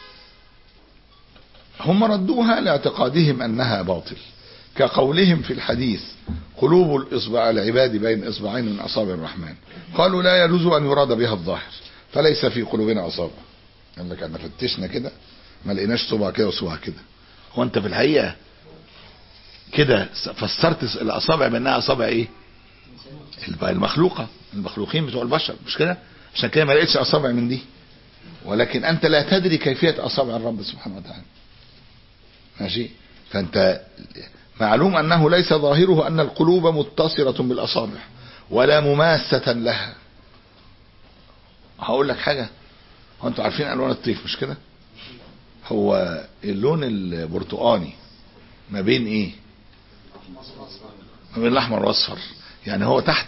هم ردوها لاعتقادهم انها باطل، كقولهم في الحديث قلوب الاصبع العباد بين اصبعين من اصابع الرحمن. قالوا لا يجوز ان يراد بها الظاهر، فليس في قلوبنا اصابع. قال لك احنا فتشنا كده ما لقيناش صبع كده وصبع كده. هو انت في الحقيقه كده فسرت الاصابع بانها اصابع ايه؟ المخلوقه، المخلوقين بتوع البشر، مش كده؟ عشان كده ما لقيتش اصابع من دي. ولكن انت لا تدري كيفيه اصابع الرب سبحانه وتعالى. ماشي؟ فانت معلوم انه ليس ظاهره ان القلوب متصله بالاصابع ولا مماسه لها. هقول لك حاجه، هو انتوا عارفين الوان الطيف مش كده؟ هو اللون البرتقاني ما بين ايه؟ ما بين الاحمر والاصفر. يعني هو تحت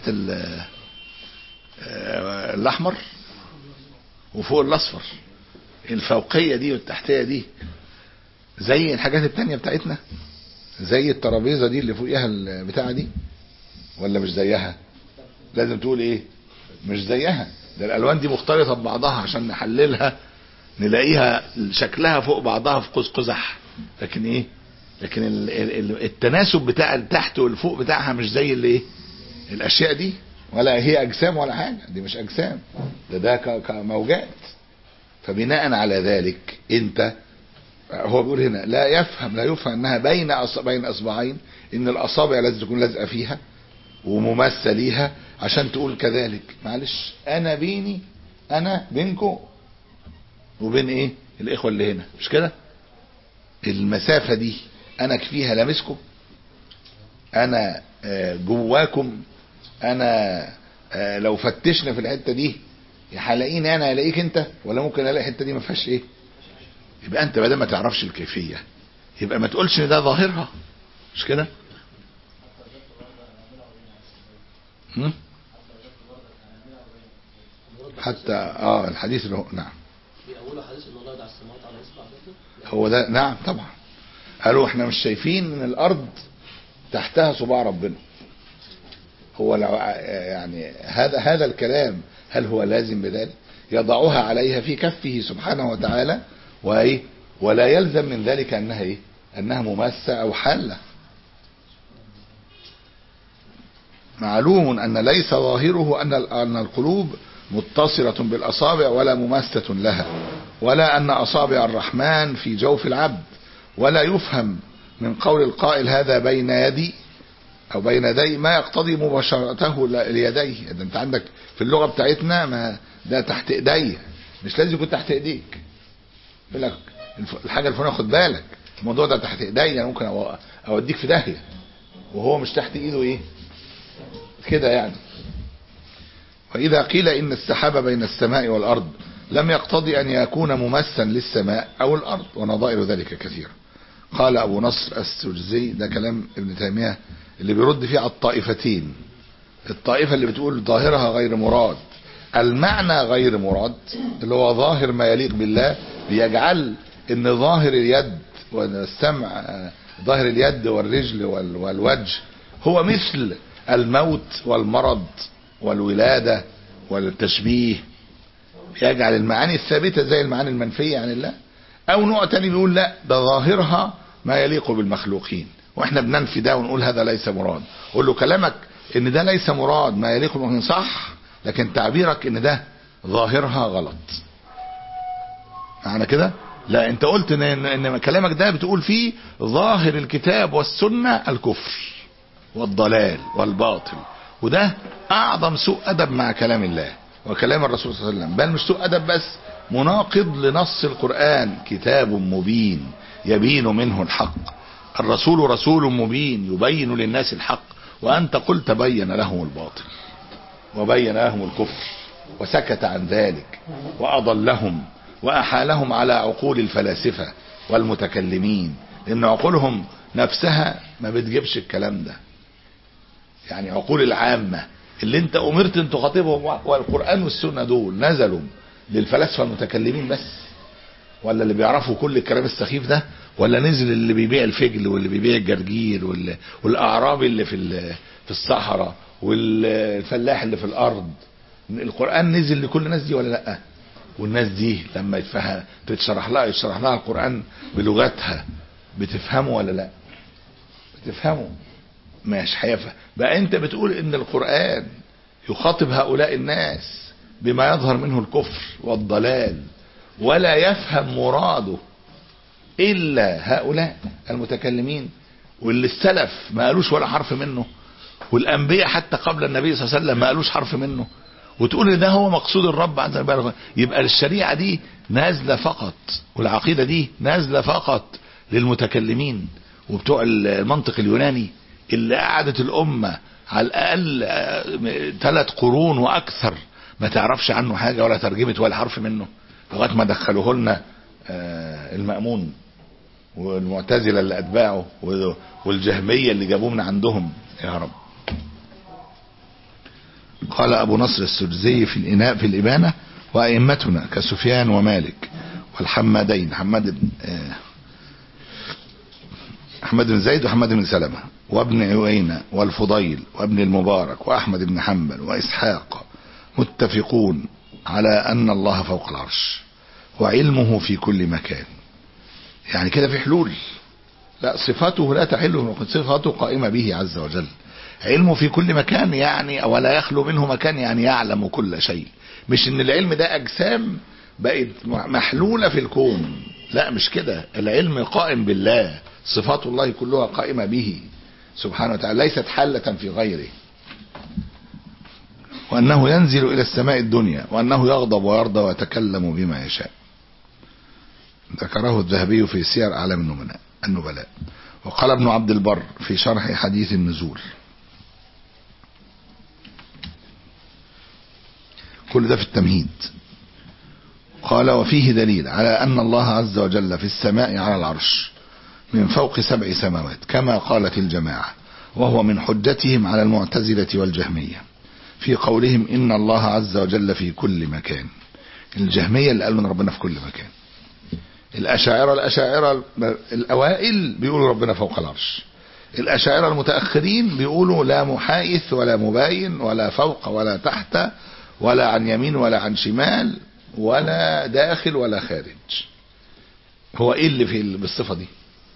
الاحمر وفوق الاصفر، الفوقية دي والتحتية دي زي الحاجات التانية بتاعتنا، زي الترابيزة دي اللي فوقيها البتاعة دي، ولا مش زيها؟ لازم تقول ايه؟ مش زيها. ده الالوان دي مختلطة ببعضها عشان نحللها نلاقيها شكلها فوق بعضها في قوس قزح، لكن ايه؟ لكن التناسب بتاع التحت والفوق بتاعها مش زي اللي ايه الاشياء دي، ولا هي اجسام ولا حاجة. دي مش اجسام، ده ده كموجات. فبناء على ذلك انت، هو بيقول هنا لا يفهم لا يفهم انها بين بين اصبعين، ان الاصابع لازم تكون لازقه فيها ومماسه ليها عشان تقول كذلك. معلش، انا بيني انا بينكم وبين ايه الاخوه اللي هنا، مش كده؟ المسافه دي انا فيها لامسكم، انا جواكم، انا لو فتشنا في الحته دي هلاقيني انا هلاقيك انت، ولا ممكن الاقي الحته دي ما فيهاش ايه؟ يبقى انت بدل ما تعرفش الكيفيه يبقى ما تقولش ان ده ظاهرها، مش كده؟ حتى اه الحديث اللي هو نعم
بيقولوا حديث ان الله يدع السماوات على اصبع برضه،
هو ده. نعم طبعا، قالوا احنا مش شايفين ان الارض تحتها صباع ربنا. هو لو يعني هذا هذا الكلام هل هو لازم بذلك؟ يضعها عليها في كفه سبحانه وتعالى، وايه ولا يلزم من ذلك انها ايه انها مماسة او حالة. معلوم ان ليس ظاهره ان ان القلوب متصلة بالاصابع ولا مماسة لها، ولا ان اصابع الرحمن في جوف العبد، ولا يفهم من قول القائل هذا بين يدي او بين يدي ما يقتضي مباشرته ليديه. ده انت عندك في اللغة بتاعتنا ما ده تحت ايدي، مش لازم يكون تحت ايديك. يقول لك الحاجة الفلانية خد بالك الموضوع ده تحت ايدي، يعني ممكن اوديك في داهية وهو مش تحت ايده ايه كده يعني. وإذا قيل إن السحاب بين السماء والأرض لم يقتضي أن يكون ممسا للسماء أو الأرض، ونظائر ذلك كثيرة. قال أبو نصر السجزي، ده كلام ابن تيمية اللي بيرد فيه على الطائفتين، الطائفة اللي بتقول ظاهرها غير مراد، المعنى غير مراد اللي هو ظاهر ما يليق بالله، بيجعل ان ظاهر اليد والسمع، ظاهر اليد والرجل والوجه هو مثل الموت والمرض والولادة والتشبيه، يجعل المعاني الثابتة زي المعاني المنفية عن الله. او نوع تاني بيقول لا، ده ظاهرها ما يليق بالمخلوقين، واحنا بننفي ده ونقول هذا ليس مراد. قول له كلامك ان ده ليس مراد ما يليق بالمخلوقين صح، لكن تعبيرك ان ده ظاهرها غلط. معنى كده لا، انت قلت ان, إن كلامك ده بتقول فيه ظاهر الكتاب والسنة الكفر والضلال والباطل، وده اعظم سوء ادب مع كلام الله وكلام الرسول صلى الله عليه وسلم. بل مش سوء ادب بس، مناقض لنص القرآن. كتاب مبين يبين منه الحق، الرسول رسول مبين يبين للناس الحق، وانت قلت بين لهم الباطل وبين لهم الكفر وسكت عن ذلك واضلهم واحالهم على عقول الفلاسفة والمتكلمين، لان عقولهم نفسها ما بتجيبش الكلام ده. يعني عقول العامة اللي انت امرت ان تخاطبهم، والقرآن والسنة دول نزلوا للفلاسفة المتكلمين بس، ولا اللي بيعرفوا كل الكلام السخيف ده، ولا نزل اللي بيبيع الفجل واللي بيبيع الجرجير والاعرابي اللي في في الصحراء والفلاح اللي في الارض؟ القرآن نزل لكل الناس دي ولا لا؟ والناس دي لما يتفهم تتشرح لها يشرح لها القرآن بلغتها بتفهمه ولا لا؟ بتفهمه. ماشي هيفهم. بقى انت بتقول ان القرآن يخاطب هؤلاء الناس بما يظهر منه الكفر والضلال، ولا يفهم مراده الا هؤلاء المتكلمين، واللي السلف ما قالوش ولا حرف منه، والانبياء حتى قبل النبي صلى الله عليه وسلم ما قالوش حرف منه، وتقول ان ده هو مقصود الرب عز وجل. يبقى الشريعة دي نازلة فقط، والعقيدة دي نازلة فقط للمتكلمين وبتوع المنطق اليوناني اللي قعدت الامة على الاقل ثلاث قرون واكثر ما تعرفش عنه حاجة ولا ترجمت ولا حرف منه، لغاية ما دخلوه لنا المأمون والمعتزلة اللي اتباعه والجهمية اللي جابوه من عندهم. يا رب قال أبو نصر السرزي في الإناء في الإبانة: وأئمتنا كسفيان ومالك والحمادين حماد بن أحمد بن زيد وحماد بن سلمة وابن عوينة والفضيل وابن المبارك وأحمد بن حنبل وإسحاق متفقون على أن الله فوق العرش وعلمه في كل مكان. يعني كده في حلول، لا صفاته لا تحل، صفاته قائمة به عز وجل. علمه في كل مكان يعني ولا يخلو منه مكان، يعني يعلم كل شيء. مش ان العلم ده اجسام بقت محلولة في الكون، لا مش كده. العلم قائم بالله، صفات الله كلها قائمة به سبحانه وتعالى، ليست حالة في غيره. وأنه ينزل إلى السماء الدنيا، وأنه يغضب ويرضى ويتكلم بما يشاء. ذكره الذهبي في سير أعلام النبلاء. وقال ابن عبد البر في شرح حديث النزول، كل ده في التمهيد، قال: وفيه دليل على أن الله عز وجل في السماء على العرش من فوق سبع سماوات كما قالت الجماعة، وهو من حجتهم على المعتزلة والجهمية في قولهم إن الله عز وجل في كل مكان. الجهمية اللي قالوا ان ربنا في كل مكان. الأشاعرة الأشاعرة الأوائل بيقولوا ربنا فوق العرش. الأشاعرة المتأخرين بيقولوا لا محايث ولا مباين ولا فوق ولا تحت ولا عن يمين ولا عن شمال ولا داخل ولا خارج. هو ايه اللي في بالصفة دي؟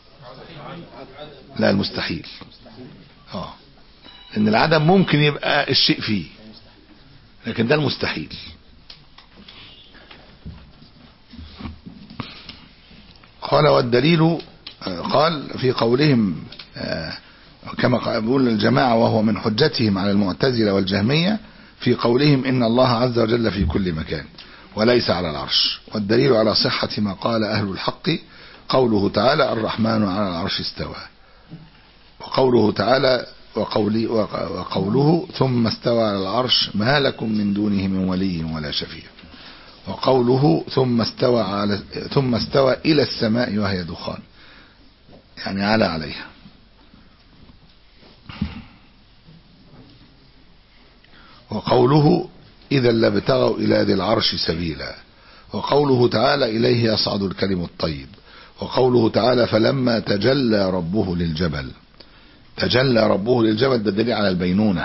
لا المستحيل. اه ان العدم ممكن يبقى الشيء فيه، لكن ده المستحيل. قال: والدليل قال في قولهم كما بيقول الجماعة وهو من حجتهم على المعتزلة والجهمية في قولهم إن الله عز وجل في كل مكان وليس على العرش. والدليل على صحة ما قال أهل الحق قوله تعالى: الرحمن على العرش استوى، وقوله تعالى وقولي وقوله ثم استوى على العرش ما لكم من دونه من ولي ولا شفيع، وقوله ثم استوى على ثم استوى إلى السماء وهي دخان، يعني على عليها. وقوله إذا لابتغوا إلى ذي العرش سبيلا، وقوله تعالى إليه يصعد الكلم الطيب، وقوله تعالى فلما تجلى ربه للجبل. تجلى ربه للجبل ده دليل على البينونة،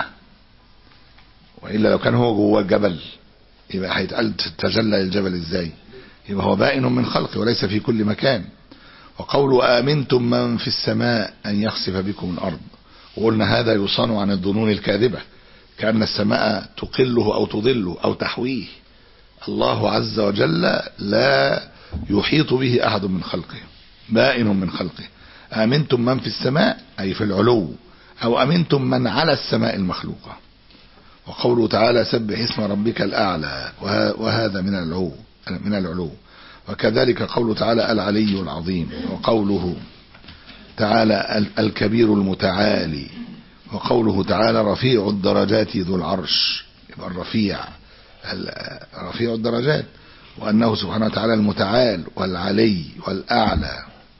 وإلا لو كان هو جوه الجبل يبقى هيتقال تجلى للجبل ازاي؟ يبقى هو بائن من خلقه وليس في كل مكان. وقوله آمنتم من في السماء أن يخسف بكم الأرض، وقلنا هذا يصان عن الظنون الكاذبة كأن السماء تقله أو تضله أو تحويه. الله عز وجل لا يحيط به أحد من خلقه، بائن من خلقه. آمنتم من في السماء أي في العلو، أو أمنتم من على السماء المخلوقة. وقوله تعالى سبح اسم ربك الأعلى، وهذا من العلو من العلو. وكذلك قوله تعالى العلي العظيم، وقوله تعالى الكبير المتعالي، وقوله تعالى رفيع الدرجات ذو العرش، يبقى الرفيع رفيع الدرجات، وأنه سبحانه وتعالى المتعال والعلي والأعلى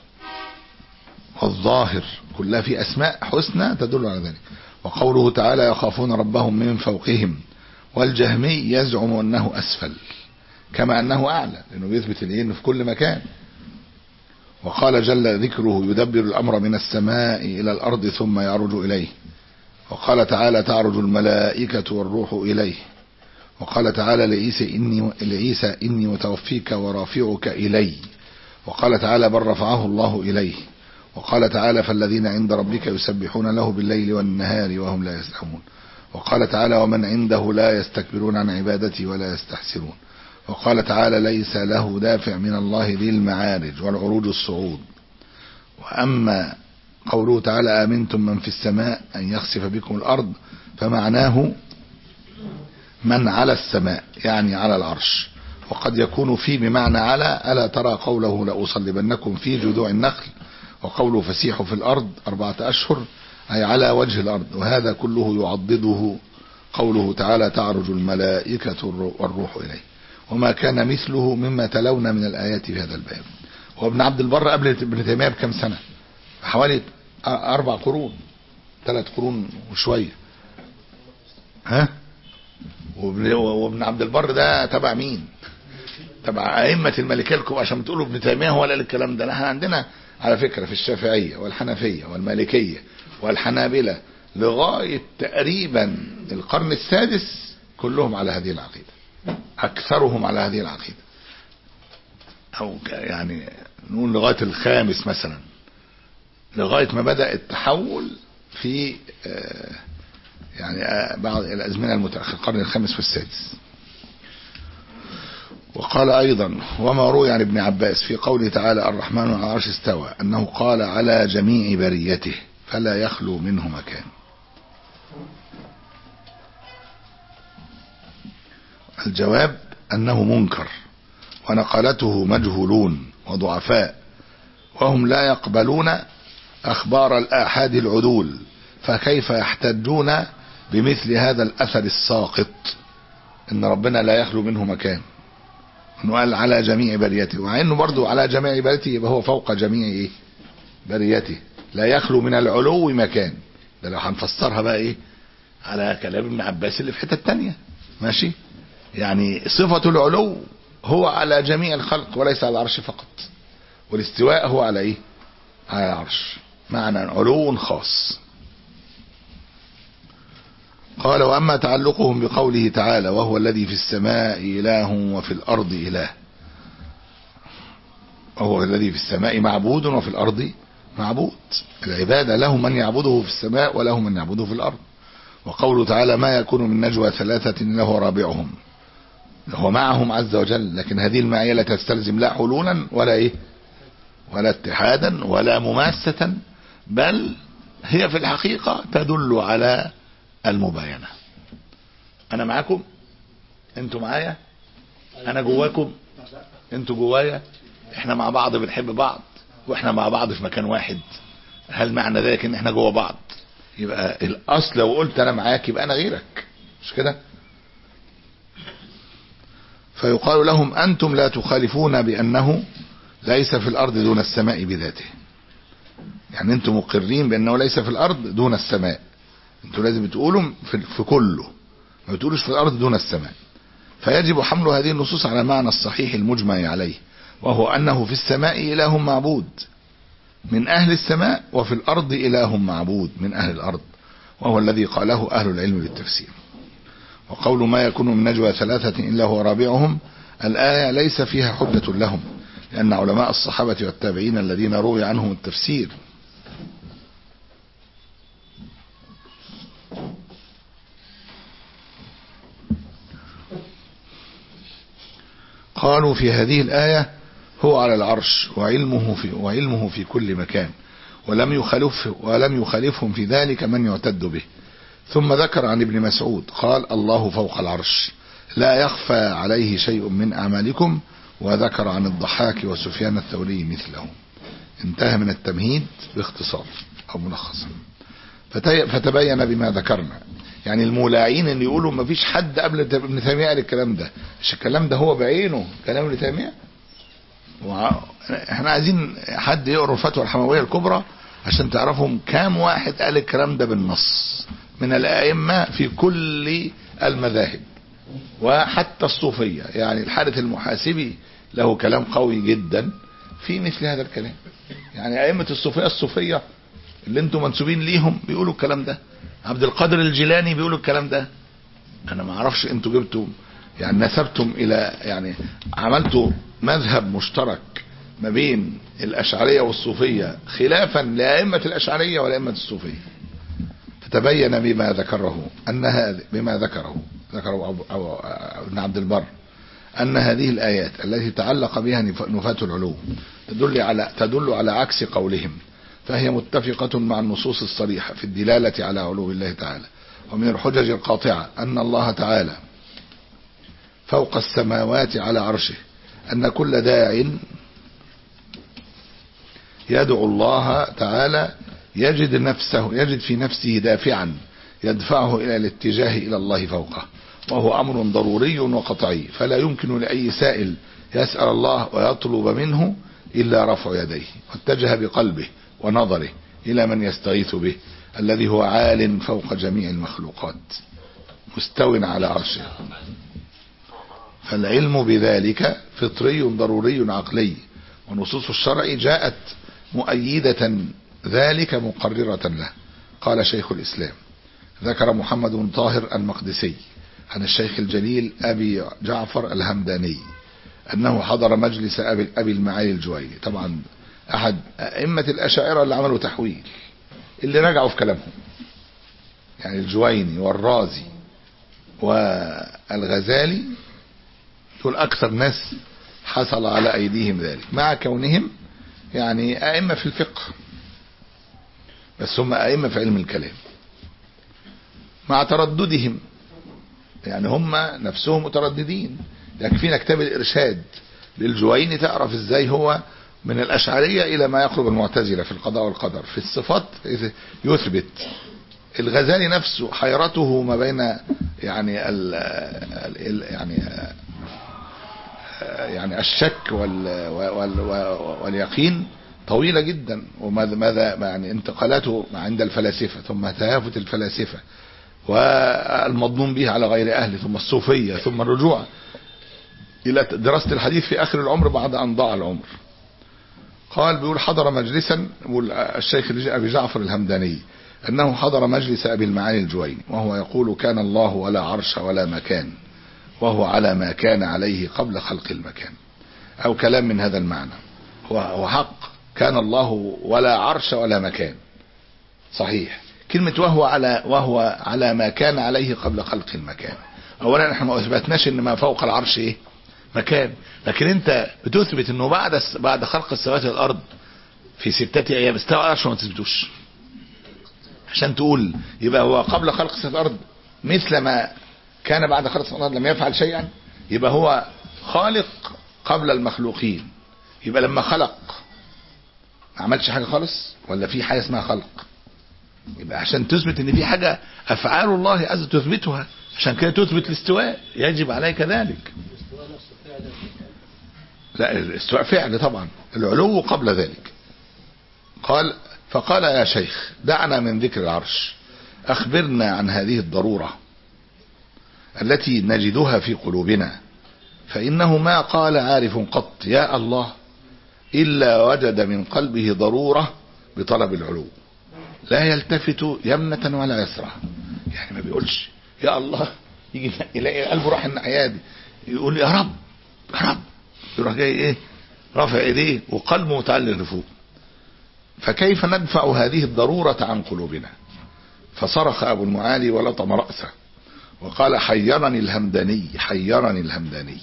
والظاهر، كلها في أسماء حسنى تدل على ذلك. وقوله تعالى يخافون ربهم من فوقهم، والجهمي يزعم أنه أسفل كما أنه أعلى، لأنه بيثبت الإيه في كل مكان. وقال جل ذكره يدبر الأمر من السماء إلى الأرض ثم يعرج إليه. وقال تعالى تعرج الملائكة والروح إليه. وقال تعالى لعيسى إني, لعيسى إني متوفيك ورافعك إلي. وقال تعالى بل رفعه الله إليه. وقال تعالى فالذين عند ربك يسبحون له بالليل والنهار وهم لا يسأمون. وقال تعالى ومن عنده لا يستكبرون عن عبادتي ولا يستحسرون. وقال تعالى ليس له دافع من الله ذي المعارج والعروج الصعود. وأما قوله تعالى آمنتم من في السماء أن يخسف بكم الأرض، فمعناه من على السماء يعني على العرش. وقد يكون في بمعنى على، ألا ترى قوله لأصلبنكم في جذوع النخل، وقوله فسيحوا في الأرض أربعة أشهر أي على وجه الأرض. وهذا كله يعضده قوله تعالى تعرج الملائكة والروح إليه، وما كان مثله مما تلونا من الآيات في هذا الباب. وابن عبد البر قبل ابن تيمية بكم سنة؟ حوالي أربع قرون، ثلاث قرون وشوية. ها وابن, وابن عبد البر ده تبع مين؟ تبع ائمه المالكيه الكبرى. عشان تقولوا ابن تيميه هو اللي قال الكلام ده. احنا عندنا على فكره في الشافعيه والحنفيه والمالكيه والحنابلة لغايه تقريبا القرن السادس كلهم على هذه العقيده، اكثرهم على هذه العقيده، او يعني نقول لغايه الخامس مثلا، لغايه ما بدأ التحول في يعني بعض الازمنه المتاخره القرن الخامس والسادس. وقال ايضا وما روي عن ابن عباس في قوله تعالى الرحمن على العرش استوى انه قال على جميع بريته فلا يخلو منه مكان. الجواب انه منكر ونقلته مجهولون وضعفاء وهم لا يقبلون اخبار الآحاد العدول، فكيف يحتجون بمثل هذا الاثر الساقط ان ربنا لا يخلو منه مكان، انه قال على جميع بريته، ومع انه برضو على جميع بريته يبقى هو فوق جميع ايه بريته، لا يخلو من العلو مكان. ده لو هنفسرها بقى ايه على كلام ابن عباس اللي في حته تانية ماشي، يعني صفة العلو هو على جميع الخلق وليس على العرش فقط، والاستواء هو على ايه على العرش، معنى علو خاص. قال واما تعلقهم بقوله تعالى وهو الذي في السماء اله وفي الارض اله، وهو الذي في السماء معبود وفي الارض معبود، العبادة له من يعبده في السماء وله من يعبده في الارض. وقوله تعالى ما يكون من نجوى ثلاثة الا هو رابعهم، هو معهم عز وجل، لكن هذه المعية لا تستلزم لا حلولا ولا ايه ولا اتحادا ولا مماسة، بل هي في الحقيقة تدل على المباينة. انا معاكم، انتوا معايا، انا جواكم، انتوا جوايا، احنا مع بعض بنحب بعض، واحنا مع بعض في مكان واحد. هل معنى ذلك ان احنا جوا بعض؟ يبقى الاصل لو قلت انا معاك يبقى انا غيرك، مش كده؟ فيقال لهم انتم لا تخالفون بانه ليس في الارض دون السماء بذاته، يعني انتم مقرين بانه ليس في الارض دون السماء، انتم لازم تقولوا في, في كله، ما بتقولوش في الارض دون السماء. فيجب حمل هذه النصوص على المعنى الصحيح المجمع عليه، وهو انه في السماء اله معبود من اهل السماء، وفي الارض اله معبود من اهل الارض، وهو الذي قاله اهل العلم بالتفسير. وقول ما يكون من نجوى ثلاثة الا هو رابعهم، الآية ليس فيها حجة لهم، لأن علماء الصحابة والتابعين الذين روي عنهم التفسير قالوا في هذه الآية هو على العرش وعلمه في وعلمه في كل مكان، ولم يخالف ولم يخالفهم في ذلك من يعتد به. ثم ذكر عن ابن مسعود قال الله فوق العرش لا يخفى عليه شيء من أعمالكم، وذكر عن الضحاك وسفيان الثوري مثله. انتهى من التمهيد باختصار أو ملخصا. فتبين بما ذكرنا، يعني المولاعين اللي يقولوا ما فيش حد قبل ابن تيمية قال الكلام ده، مش الكلام ده هو بعينه كلام ابن تيمية. احنا عايزين حد يقرأ الفتوى الحموية الكبرى عشان تعرفهم كام واحد قال الكلام ده بالنص من الأئمة في كل المذاهب وحتى الصوفية. يعني الحارث المحاسبي له كلام قوي جدا في مثل هذا الكلام، يعني أئمة الصوفية الصوفية اللي انتم منسوبين ليهم بيقولوا الكلام ده، عبد القادر الجيلاني بيقولوا الكلام ده. انا ما اعرفش انتوا جبتوا يعني نسبتم الى يعني عملتوا مذهب مشترك ما بين الاشعرية والصوفية خلافا لأئمة الاشعرية والأئمة الصوفية. فتبين بما ذكره ان هذا بما ذكره ذكره أبو أو ابن عبد البر ان هذه الايات التي تعلق بها نفاة العلو تدل على تدل على عكس قولهم، فهي متفقة مع النصوص الصريحة في الدلالة على علو الله تعالى. ومن الحجج القاطعة أن الله تعالى فوق السماوات على عرشه، أن كل داع يدعو الله تعالى يجد نفسه يجد في نفسه دافعا يدفعه إلى الاتجاه إلى الله فوقه، وهو أمر ضروري وقطعي، فلا يمكن لأي سائل يسأل الله ويطلب منه إلا رفع يديه واتجه بقلبه ونظره إلى من يستغيث به الذي هو عال فوق جميع المخلوقات. مستو على عرشه. فالعلم بذلك فطري ضروري عقلي، ونصوص الشرع جاءت مؤيدة ذلك مقررة له. قال شيخ الإسلام ذكر محمد بن طاهر المقدسي عن الشيخ الجليل أبي جعفر الهمداني أنه حضر مجلس أبي, أبي المعالي الجويني، طبعا أحد أئمة الأشاعرة اللي عملوا تحويل، اللي رجعوا في كلامهم، يعني الجويني والرازي والغزالي دول أكثر ناس حصل على أيديهم ذلك، مع كونهم يعني أئمة في الفقه، بس هم أئمة في علم الكلام مع ترددهم، يعني هم نفسهم مترددين. يكفينا كتاب الإرشاد للجويني تعرف ازاي هو من الأشعرية إلى ما يقرب المعتزلة في القضاء والقدر، في الصفات يثبت. الغزالي نفسه حيرته ما بين يعني ال ال يعني يعني الشك وال وال واليقين طويلة جدا، وماذا ماذا يعني انتقالاته عند الفلاسفة، ثم تهافت الفلاسفة والمضمون به على غير أهله، ثم الصوفية، ثم الرجوع إلى دراسة الحديث في آخر العمر بعد أن ضاع العمر. قال بيقول حضر مجلسا، بيقول الشيخ أبي جعفر الهمداني أنه حضر مجلس أبي المعالي الجويني وهو يقول كان الله ولا عرش ولا مكان وهو على ما كان عليه قبل خلق المكان، أو كلام من هذا المعنى. هو حق، كان الله ولا عرش ولا مكان، صحيح. كلمة وهو على وهو على ما كان عليه قبل خلق المكان، أولا احنا ما أثبتناش إن ما فوق العرش إيه مكان، لكن أنت بتثبت إنه بعد بعد خلق السماوات والأرض في ستة أيام استوى على العرش، وما تثبتوش عشان تقول يبقى هو قبل خلق السماوات والأرض مثل ما كان بعد خلق السماوات والأرض لم يفعل شيئا، يبقى هو خالق قبل المخلوقين، يبقى لما خلق ما عملش حاجة خالص، ولا في حاجة اسمها خلق؟ يبقى عشان تثبت ان في حاجة افعال الله عز تثبتها، عشان كده تثبت الاستواء، يجب عليك ذلك. لا الاستواء فعل طبعا، العلو قبل ذلك. قال فقال يا شيخ دعنا من ذكر العرش، اخبرنا عن هذه الضرورة التي نجدها في قلوبنا، فانه ما قال عارف قط يا الله الا وجد من قلبه ضرورة بطلب العلو، لا يلتفت يمنة ولا يسرى. يعني ما بيقولش يا الله يجي يلاقي قلبه راح الناحية دي يقول يا رب يا رب، يروح جاي ايه رافع ايديه وقلبه متعلق لفوق. فكيف ندفع هذه الضرورة عن قلوبنا؟ فصرخ ابو المعالي ولطم رأسه وقال حيرني الهمداني حيرني الهمداني.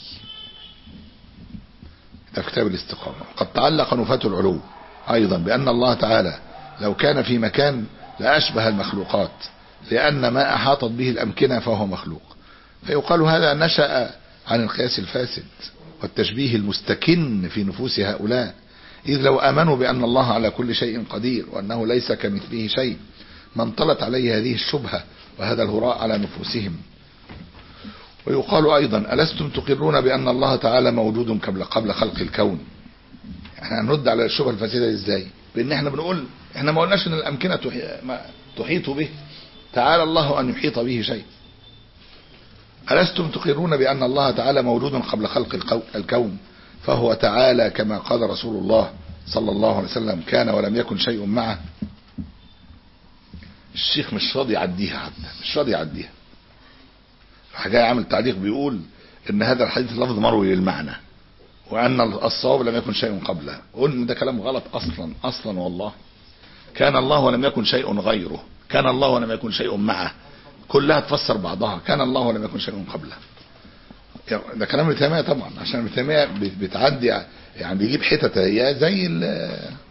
ده في كتاب الاستقامة. قد تعلق نفاة العلو ايضا بان الله تعالى لو كان في مكان لأشبه المخلوقات، لأن ما أحاطت به الأمكنة فهو مخلوق. فيقال هذا نشأ عن القياس الفاسد والتشبيه المستكن في نفوس هؤلاء، إذ لو آمنوا بأن الله على كل شيء قدير وأنه ليس كمثله شيء ما انطلت عليه هذه الشبهة وهذا الهراء على نفوسهم. ويقال أيضا ألستم تقرون بأن الله تعالى موجود قبل قبل خلق الكون؟ احنا هنرد على الشبهة الفاسدة ازاي؟ بان احنا بنقول احنا ما قلناش ان الامكنه تحيط به، تعالى الله ان يحيط به شيء. ألستم تقرون بأن الله تعالى موجود قبل خلق الكون فهو تعالى كما قال رسول الله صلى الله عليه وسلم كان ولم يكن شيء معه؟ الشيخ مش راضي يعديها حتى، مش راضي يعديها. راح جاي عامل تعليق بيقول ان هذا الحديث لفظ مروي للمعنى، وأن الصواب لم يكن شيء قبله. قلنا ده كلام غلط أصلا أصلا والله. كان الله ولم يكن شيء غيره، كان الله ولم يكن شيء معه، كلها تفسر بعضها. كان الله ولم يكن شيء قبله، ده كلام ابن تيمية طبعا، عشان ابن تيمية بتعدي يعني بيجيب حتت هي زي ال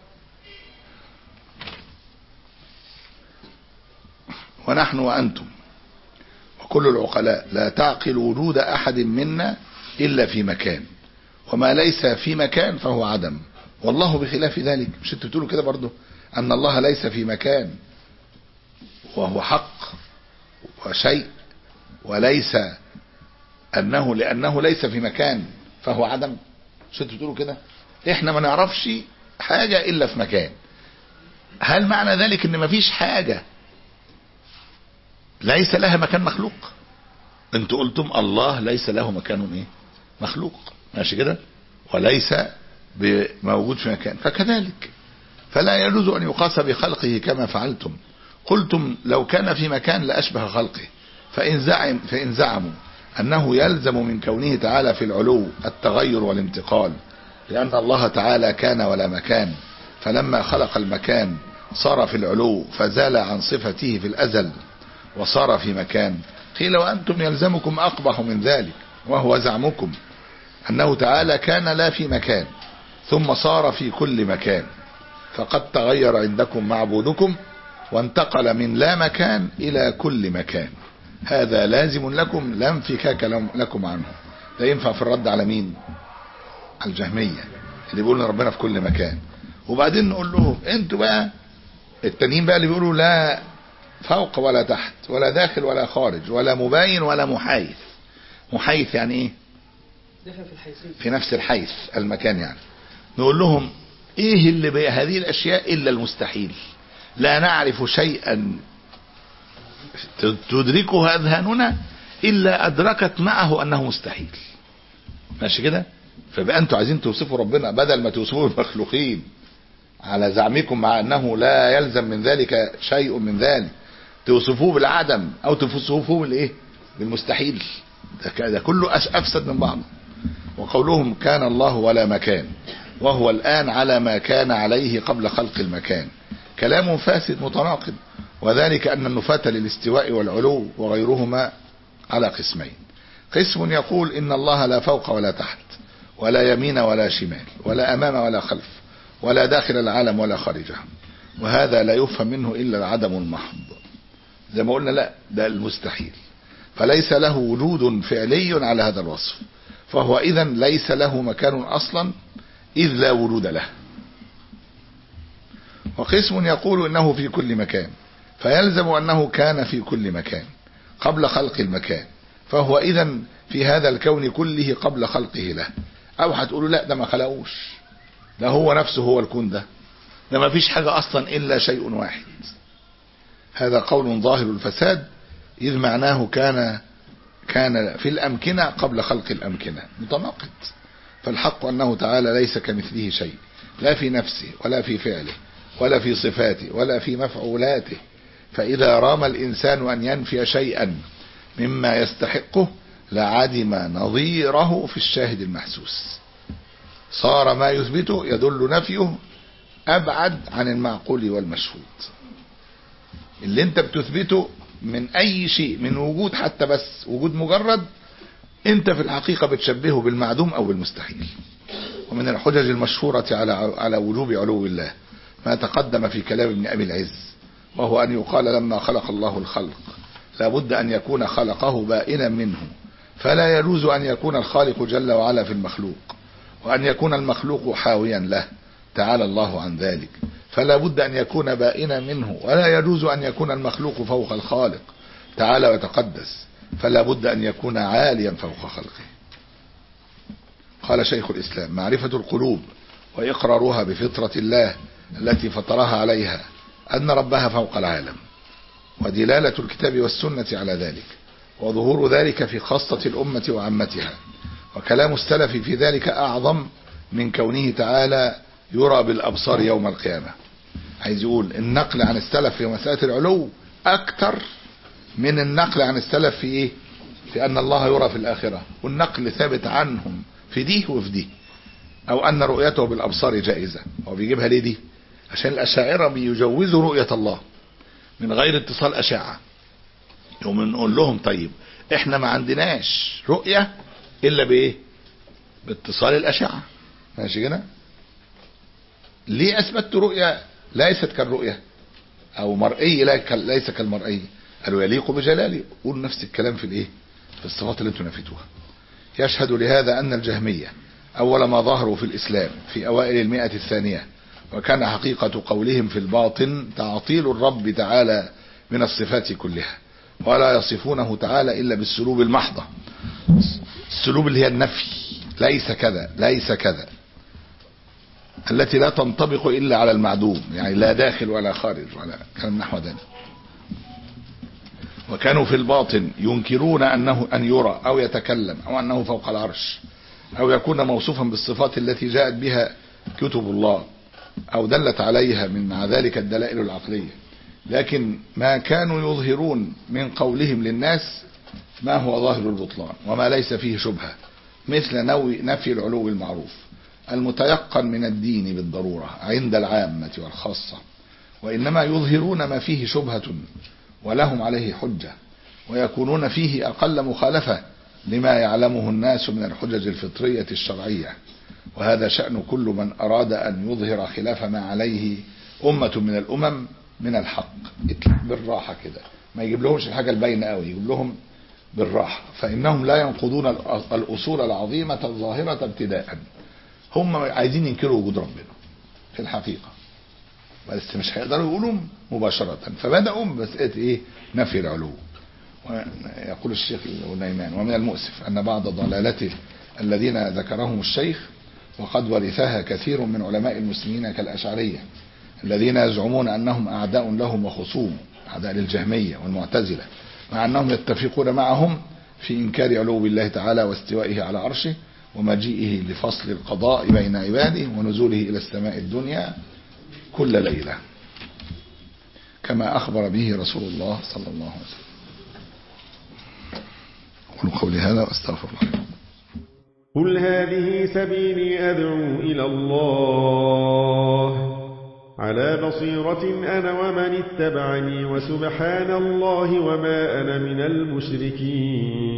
ونحن وأنتم وكل العقلاء لا تعقل وجود أحد منا إلا في مكان، وما ليس في مكان فهو عدم، والله بخلاف ذلك. مش انتوا بتقولوا كده برضه ان الله ليس في مكان وهو حق وشيء، وليس انه لانه ليس في مكان فهو عدم؟ مش انتوا بتقولوا كده؟ احنا ما نعرفش حاجة الا في مكان. هل معنى ذلك ان ما فيش حاجة ليس لها مكان مخلوق؟ انتوا قلتم الله ليس له مكان ايه مخلوق، ماشي كده، وليس موجود في مكان، فكذلك فلا يجوز ان يقاس بخلقه كما فعلتم. قلتم لو كان في مكان لاشبه خلقه، فان زعم فان زعموا انه يلزم من كونه تعالى في العلو التغير والانتقال، لان الله تعالى كان ولا مكان، فلما خلق المكان صار في العلو فزال عن صفته في الازل وصار في مكان. قيل وانتم يلزمكم اقبح من ذلك، وهو زعمكم انه تعالى كان لا في مكان ثم صار في كل مكان، فقد تغير عندكم معبودكم وانتقل من لا مكان الى كل مكان، هذا لازم لكم لا انفكاك لكم عنه. ده ينفع في الرد على مين؟ على الجهمية اللي بيقولوا ربنا في كل مكان. وبعدين نقول لهم انتوا بقى التانيين بقى اللي بيقولوا لا فوق ولا تحت ولا داخل ولا خارج ولا مباين ولا محايث. محايث يعني ايه؟ في نفس الحيث المكان يعني. نقول لهم ايه اللي بهذه الاشياء الا المستحيل، لا نعرف شيئا تدركه اذهاننا الا ادركت معه انه مستحيل، ماشي كده. فبقى انتوا عايزين توصفوا ربنا بدل ما توصفوه المخلوقين على زعمكم مع انه لا يلزم من ذلك شيء من ذلك، توصفوه بالعدم او توصفوه بالايه؟ بالمستحيل. ده, ده كله افسد من بعض. وقولهم كان الله ولا مكان وهو الآن على ما كان عليه قبل خلق المكان كلام فاسد متناقض، وذلك أن النفاة للاستواء والعلو وغيرهما على قسمين. قسم يقول إن الله لا فوق ولا تحت ولا يمين ولا شمال ولا أمام ولا خلف ولا داخل العالم ولا خارجه، وهذا لا يفهم منه إلا العدم المحض، زي ما قلنا لا ده المستحيل، فليس له وجود فعلي على هذا الوصف، فهو إذن ليس له مكان أصلا إذ لا وجود له. وقسم يقول إنه في كل مكان، فيلزم أنه كان في كل مكان قبل خلق المكان، فهو إذن في هذا الكون كله قبل خلقه له. أو هتقولوا لا ده ما خلقوش، ده هو نفسه هو الكون ده، ده ما فيش حاجة أصلا إلا شيء واحد. هذا قول ظاهر الفساد، إذ معناه كان كان في الأمكنة قبل خلق الأمكنة، متناقض. فالحق أنه تعالى ليس كمثله شيء، لا في نفسه ولا في فعله ولا في صفاته ولا في مفعولاته، فإذا رام الإنسان أن ينفي شيئا مما يستحقه لعدم نظيره في الشاهد المحسوس، صار ما يثبته يدل نفيه أبعد عن المعقول والمشهود. اللي انت بتثبته من أي شيء، من وجود حتى بس وجود مجرد، انت في الحقيقة بتشبهه بالمعدوم أو بالمستحيل. ومن الحجج المشهورة على على وجوب علو الله ما تقدم في كلام ابن أبي العز، وهو أن يقال لما خلق الله الخلق لابد أن يكون خلقه بائنا منه، فلا يجوز أن يكون الخالق جل وعلا في المخلوق، وأن يكون المخلوق حاويا له تعالى الله عن ذلك، فلا بد أن يكون بائنا منه، ولا يجوز أن يكون المخلوق فوق الخالق تعالى وتقدس، فلا بد أن يكون عاليا فوق خلقه. قال شيخ الإسلام: معرفة القلوب وإقرارها بفطرة الله التي فطرها عليها أن ربها فوق العالم، ودلالة الكتاب والسنة على ذلك، وظهور ذلك في خاصة الأمة وعامتها، وكلام السلف في ذلك أعظم من كونه تعالى يرى بالأبصار يوم القيامة. عايز يقول النقل عن السلف في مسألة العلو أكثر من النقل عن السلف في إيه؟ في أن الله يرى في الآخرة، والنقل ثابت عنهم في دي وفي دي، أو أن رؤيته بالأبصار جائزة. هو بيجيبها ليه دي؟ عشان الأشاعرة بيجوزوا رؤية الله من غير اتصال أشعة. يوم نقول لهم طيب احنا ما عندناش رؤية إلا بإيه؟ باتصال الأشعة، ماشي كده؟ ليه أثبتوا رؤية ليست كالرؤية، أو مرئي ليس كالمرئي؟ قالوا يليق بجلاله. قول نفس الكلام في الإيه؟ في الصفات اللي انتم نفيتوها. يشهد لهذا أن الجهمية أول ما ظهروا في الإسلام في أوائل المئة الثانية، وكان حقيقة قولهم في الباطن تعطيل الرب تعالى من الصفات كلها، ولا يصفونه تعالى إلا بالسلوب المحضة، السلوب اللي هي النفي، ليس كذا ليس كذا، التي لا تنطبق إلا على المعدوم، يعني لا داخل ولا خارج ولا كلام نحو ذلك. وكانوا في الباطن ينكرون أنه أن يرى أو يتكلم أو أنه فوق العرش أو يكون موصوفا بالصفات التي جاءت بها كتب الله أو دلت عليها من مع ذلك الدلائل العقلية. لكن ما كانوا يظهرون من قولهم للناس ما هو ظاهر البطلان وما ليس فيه شبهة، مثل نفي العلو المعروف المتيقن من الدين بالضرورة عند العامة والخاصة، وإنما يظهرون ما فيه شبهة ولهم عليه حجة، ويكونون فيه أقل مخالفة لما يعلمه الناس من الحجج الفطرية الشرعية. وهذا شأن كل من أراد أن يظهر خلاف ما عليه أمة من الأمم من الحق. بالراحة كده، ما يجيب لهمش الحاجة الباينة قوي، يجيب لهم بالراحة. فإنهم لا ينقضون الأصول العظيمة الظاهرة ابتداء، هم عايزين ينكروا وجود ربنا في الحقيقة، بس مش هيقدروا يقولوا مباشرة، فبدأوا بمسألة إيه؟ نفي العلو. ويقول الشيخ النيمان: ومن المؤسف أن بعض ضلالته الذين ذكرهم الشيخ وقد ورثها كثير من علماء المسلمين كالأشعرية الذين يزعمون أنهم أعداء لهم وخصوم، أعداء للجهمية والمعتزلة، مع أنهم يتفقون معهم في إنكار علو الله تعالى واستوائه على عرشه ومجيئه لفصل القضاء بين عباده ونزوله إلى السماء الدنيا كل ليلة كما أخبر به رسول الله صلى الله عليه وسلم. أقول قولي هذا وأستغفر الله.
قل هذه سبيلي أدعو إلى الله على بصيرة أنا ومن اتبعني وسبحان الله وما أنا من المشركين.